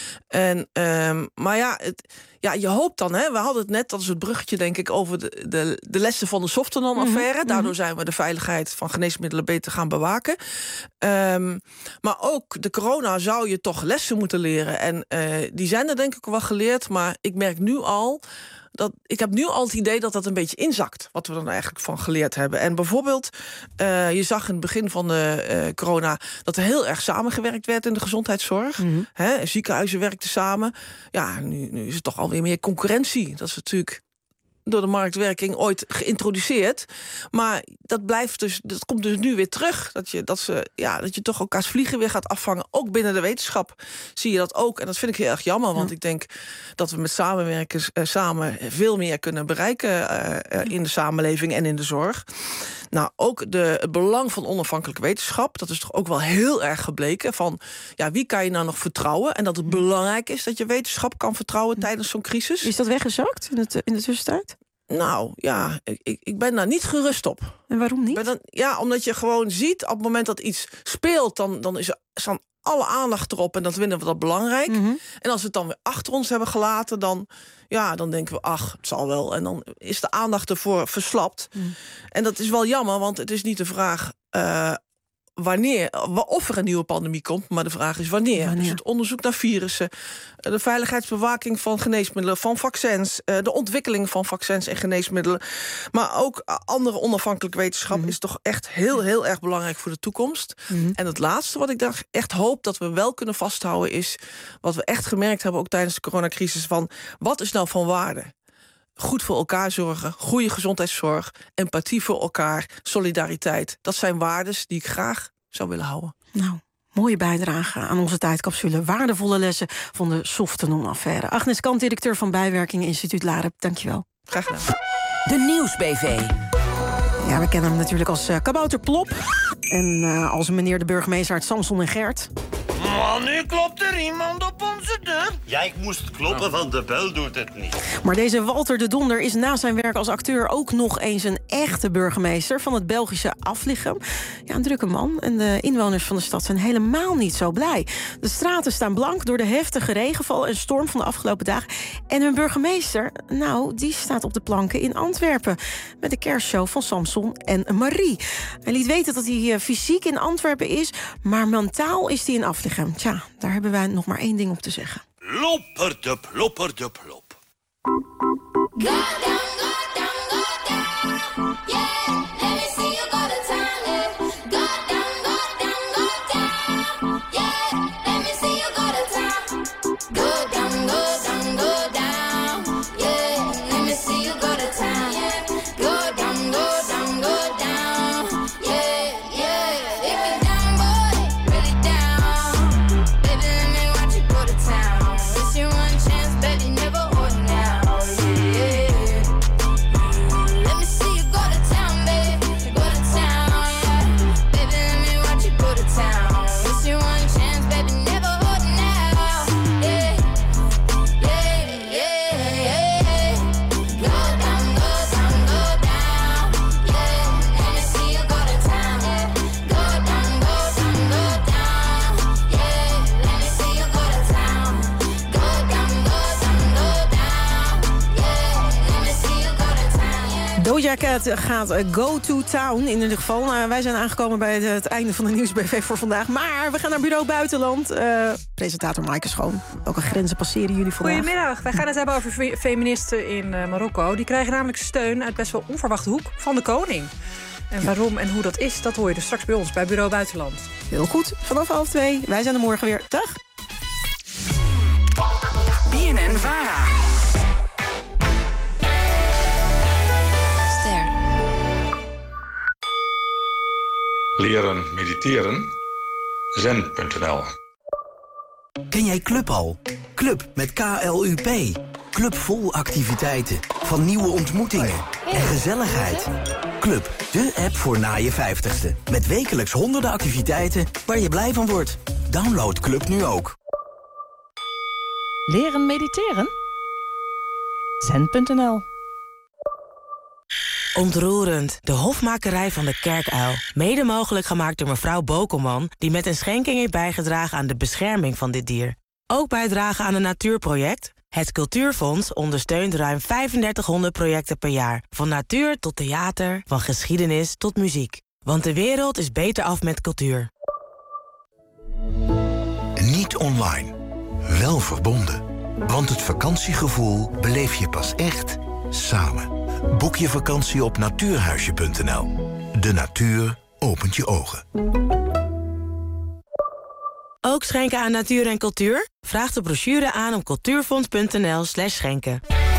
En, um, maar ja, het, ja, je hoopt dan, hè, we hadden het net, dat is het bruggetje denk ik, over de, de, de lessen van de Softenon-affaire. Mm-hmm. Daardoor zijn we de veiligheid van geneesmiddelen beter gaan bewaken. Um, maar ook de corona zou je toch lessen moeten leren. En uh, die zijn er denk ik wel geleerd, maar ik merk nu al dat ik heb nu al het idee dat dat een beetje inzakt, wat we dan eigenlijk van geleerd hebben. En bijvoorbeeld, uh, je zag in het begin van de uh, corona dat er heel erg samengewerkt werd in de gezondheidszorg. Mm-hmm. Hè, ziekenhuizen werkten samen. Ja, nu, nu is het toch alweer meer concurrentie. Dat is natuurlijk door de marktwerking ooit geïntroduceerd. Maar dat blijft dus, dat komt dus nu weer terug. Dat je, dat ze, ja, dat je toch elkaars vliegen weer gaat afvangen. Ook binnen de wetenschap zie je dat ook. En dat vind ik heel erg jammer. Want ja. ik denk dat we met samenwerken uh, samen veel meer kunnen bereiken uh, uh, in de samenleving en in de zorg. Nou, ook de, het belang van onafhankelijke wetenschap, dat is toch ook wel heel erg gebleken. Van, ja, wie kan je nou nog vertrouwen? En dat het belangrijk is dat je wetenschap kan vertrouwen tijdens zo'n crisis.
Is dat weggezakt in, het, in de tussentijd?
Nou, ja, ik, ik ben daar niet gerust op.
En waarom niet?
Ben dan, ja, omdat je gewoon ziet, op het moment dat iets speelt, dan, dan is er staan alle aandacht erop en dat vinden we dat belangrijk. Mm-hmm. En als we het dan weer achter ons hebben gelaten, dan, ja, dan denken we, ach, het zal wel. En dan is de aandacht ervoor verslapt. Mm. En dat is wel jammer, want het is niet de vraag Uh, wanneer, of er een nieuwe pandemie komt, maar de vraag is wanneer. wanneer. Dus het onderzoek naar virussen, de veiligheidsbewaking van geneesmiddelen, van vaccins, de ontwikkeling van vaccins en geneesmiddelen, maar ook andere onafhankelijke wetenschap mm. is toch echt heel, heel erg belangrijk voor de toekomst. Mm. En het laatste wat ik daar echt hoop dat we wel kunnen vasthouden is, wat we echt gemerkt hebben ook tijdens de coronacrisis, van wat is nou van waarde? Goed voor elkaar zorgen, goede gezondheidszorg, empathie voor elkaar, solidariteit. Dat zijn waardes die ik graag zou willen houden.
Nou, mooie bijdrage aan onze tijdcapsule. Waardevolle lessen van de Softenon-affaire. Agnes Kant, directeur van Bijwerking Instituut Lareb. Dankjewel.
Graag gedaan.
De Nieuws-B V.
Ja, we kennen hem natuurlijk als uh, Kabouter Plop. En uh, als meneer de burgemeester uit Samson en Gert.
Wanneer klopt er iemand op onze deur?
Ja, ik moest kloppen, want de bel doet het niet.
Maar deze Walter de Donder is na zijn werk als acteur ook nog eens een echte burgemeester van het Belgische Aflichem. Ja, een drukke man. En de inwoners van de stad zijn helemaal niet zo blij. De straten staan blank door de heftige regenval en storm van de afgelopen dagen. En hun burgemeester, nou, die staat op de planken in Antwerpen met de kerstshow van Samson en Marie. Hij liet weten dat hij fysiek in Antwerpen is, maar mentaal is hij in Aflichem. Tja, daar hebben wij nog maar één ding op te zeggen.
Lopperdup, lopperdup, lop.
Doja Cat gaat go to town in ieder geval. Nou, wij zijn aangekomen bij het, het einde van de Nieuwsb V voor vandaag. Maar we gaan naar Bureau Buitenland. Uh, presentator Maaike Schoon. Welke grenzen passeren jullie vandaag?
Goedemiddag. Wij gaan het hebben over fe- feministen in uh, Marokko. Die krijgen namelijk steun uit best wel onverwachte hoek van de koning. En waarom en hoe dat is, dat hoor je dus straks bij ons bij Bureau Buitenland.
Heel goed. Vanaf half twee. Wij zijn er morgen weer. Dag.
B N N Vara.
Leren mediteren. zen punt n l.
Ken jij Club al? Club met K L U P. Club vol activiteiten, van nieuwe ontmoetingen en gezelligheid. Club, de app voor na je vijftigste. Met wekelijks honderden activiteiten waar je blij van wordt. Download Club nu ook.
Leren mediteren? zen punt n l.
Ontroerend. De hofmakerij van de Kerkuil. Mede mogelijk gemaakt door mevrouw Bokelman, die met een schenking heeft bijgedragen aan de bescherming van dit dier. Ook bijdragen aan een natuurproject. Het Cultuurfonds ondersteunt ruim vijfendertighonderd projecten per jaar. Van natuur tot theater, van geschiedenis tot muziek. Want de wereld is beter af met cultuur.
Niet online, wel verbonden. Want het vakantiegevoel beleef je pas echt samen. Boek je vakantie op natuurhuisje punt n l. De natuur opent je ogen.
Ook schenken aan natuur en cultuur? Vraag de brochure aan op cultuurfonds punt n l slash schenken.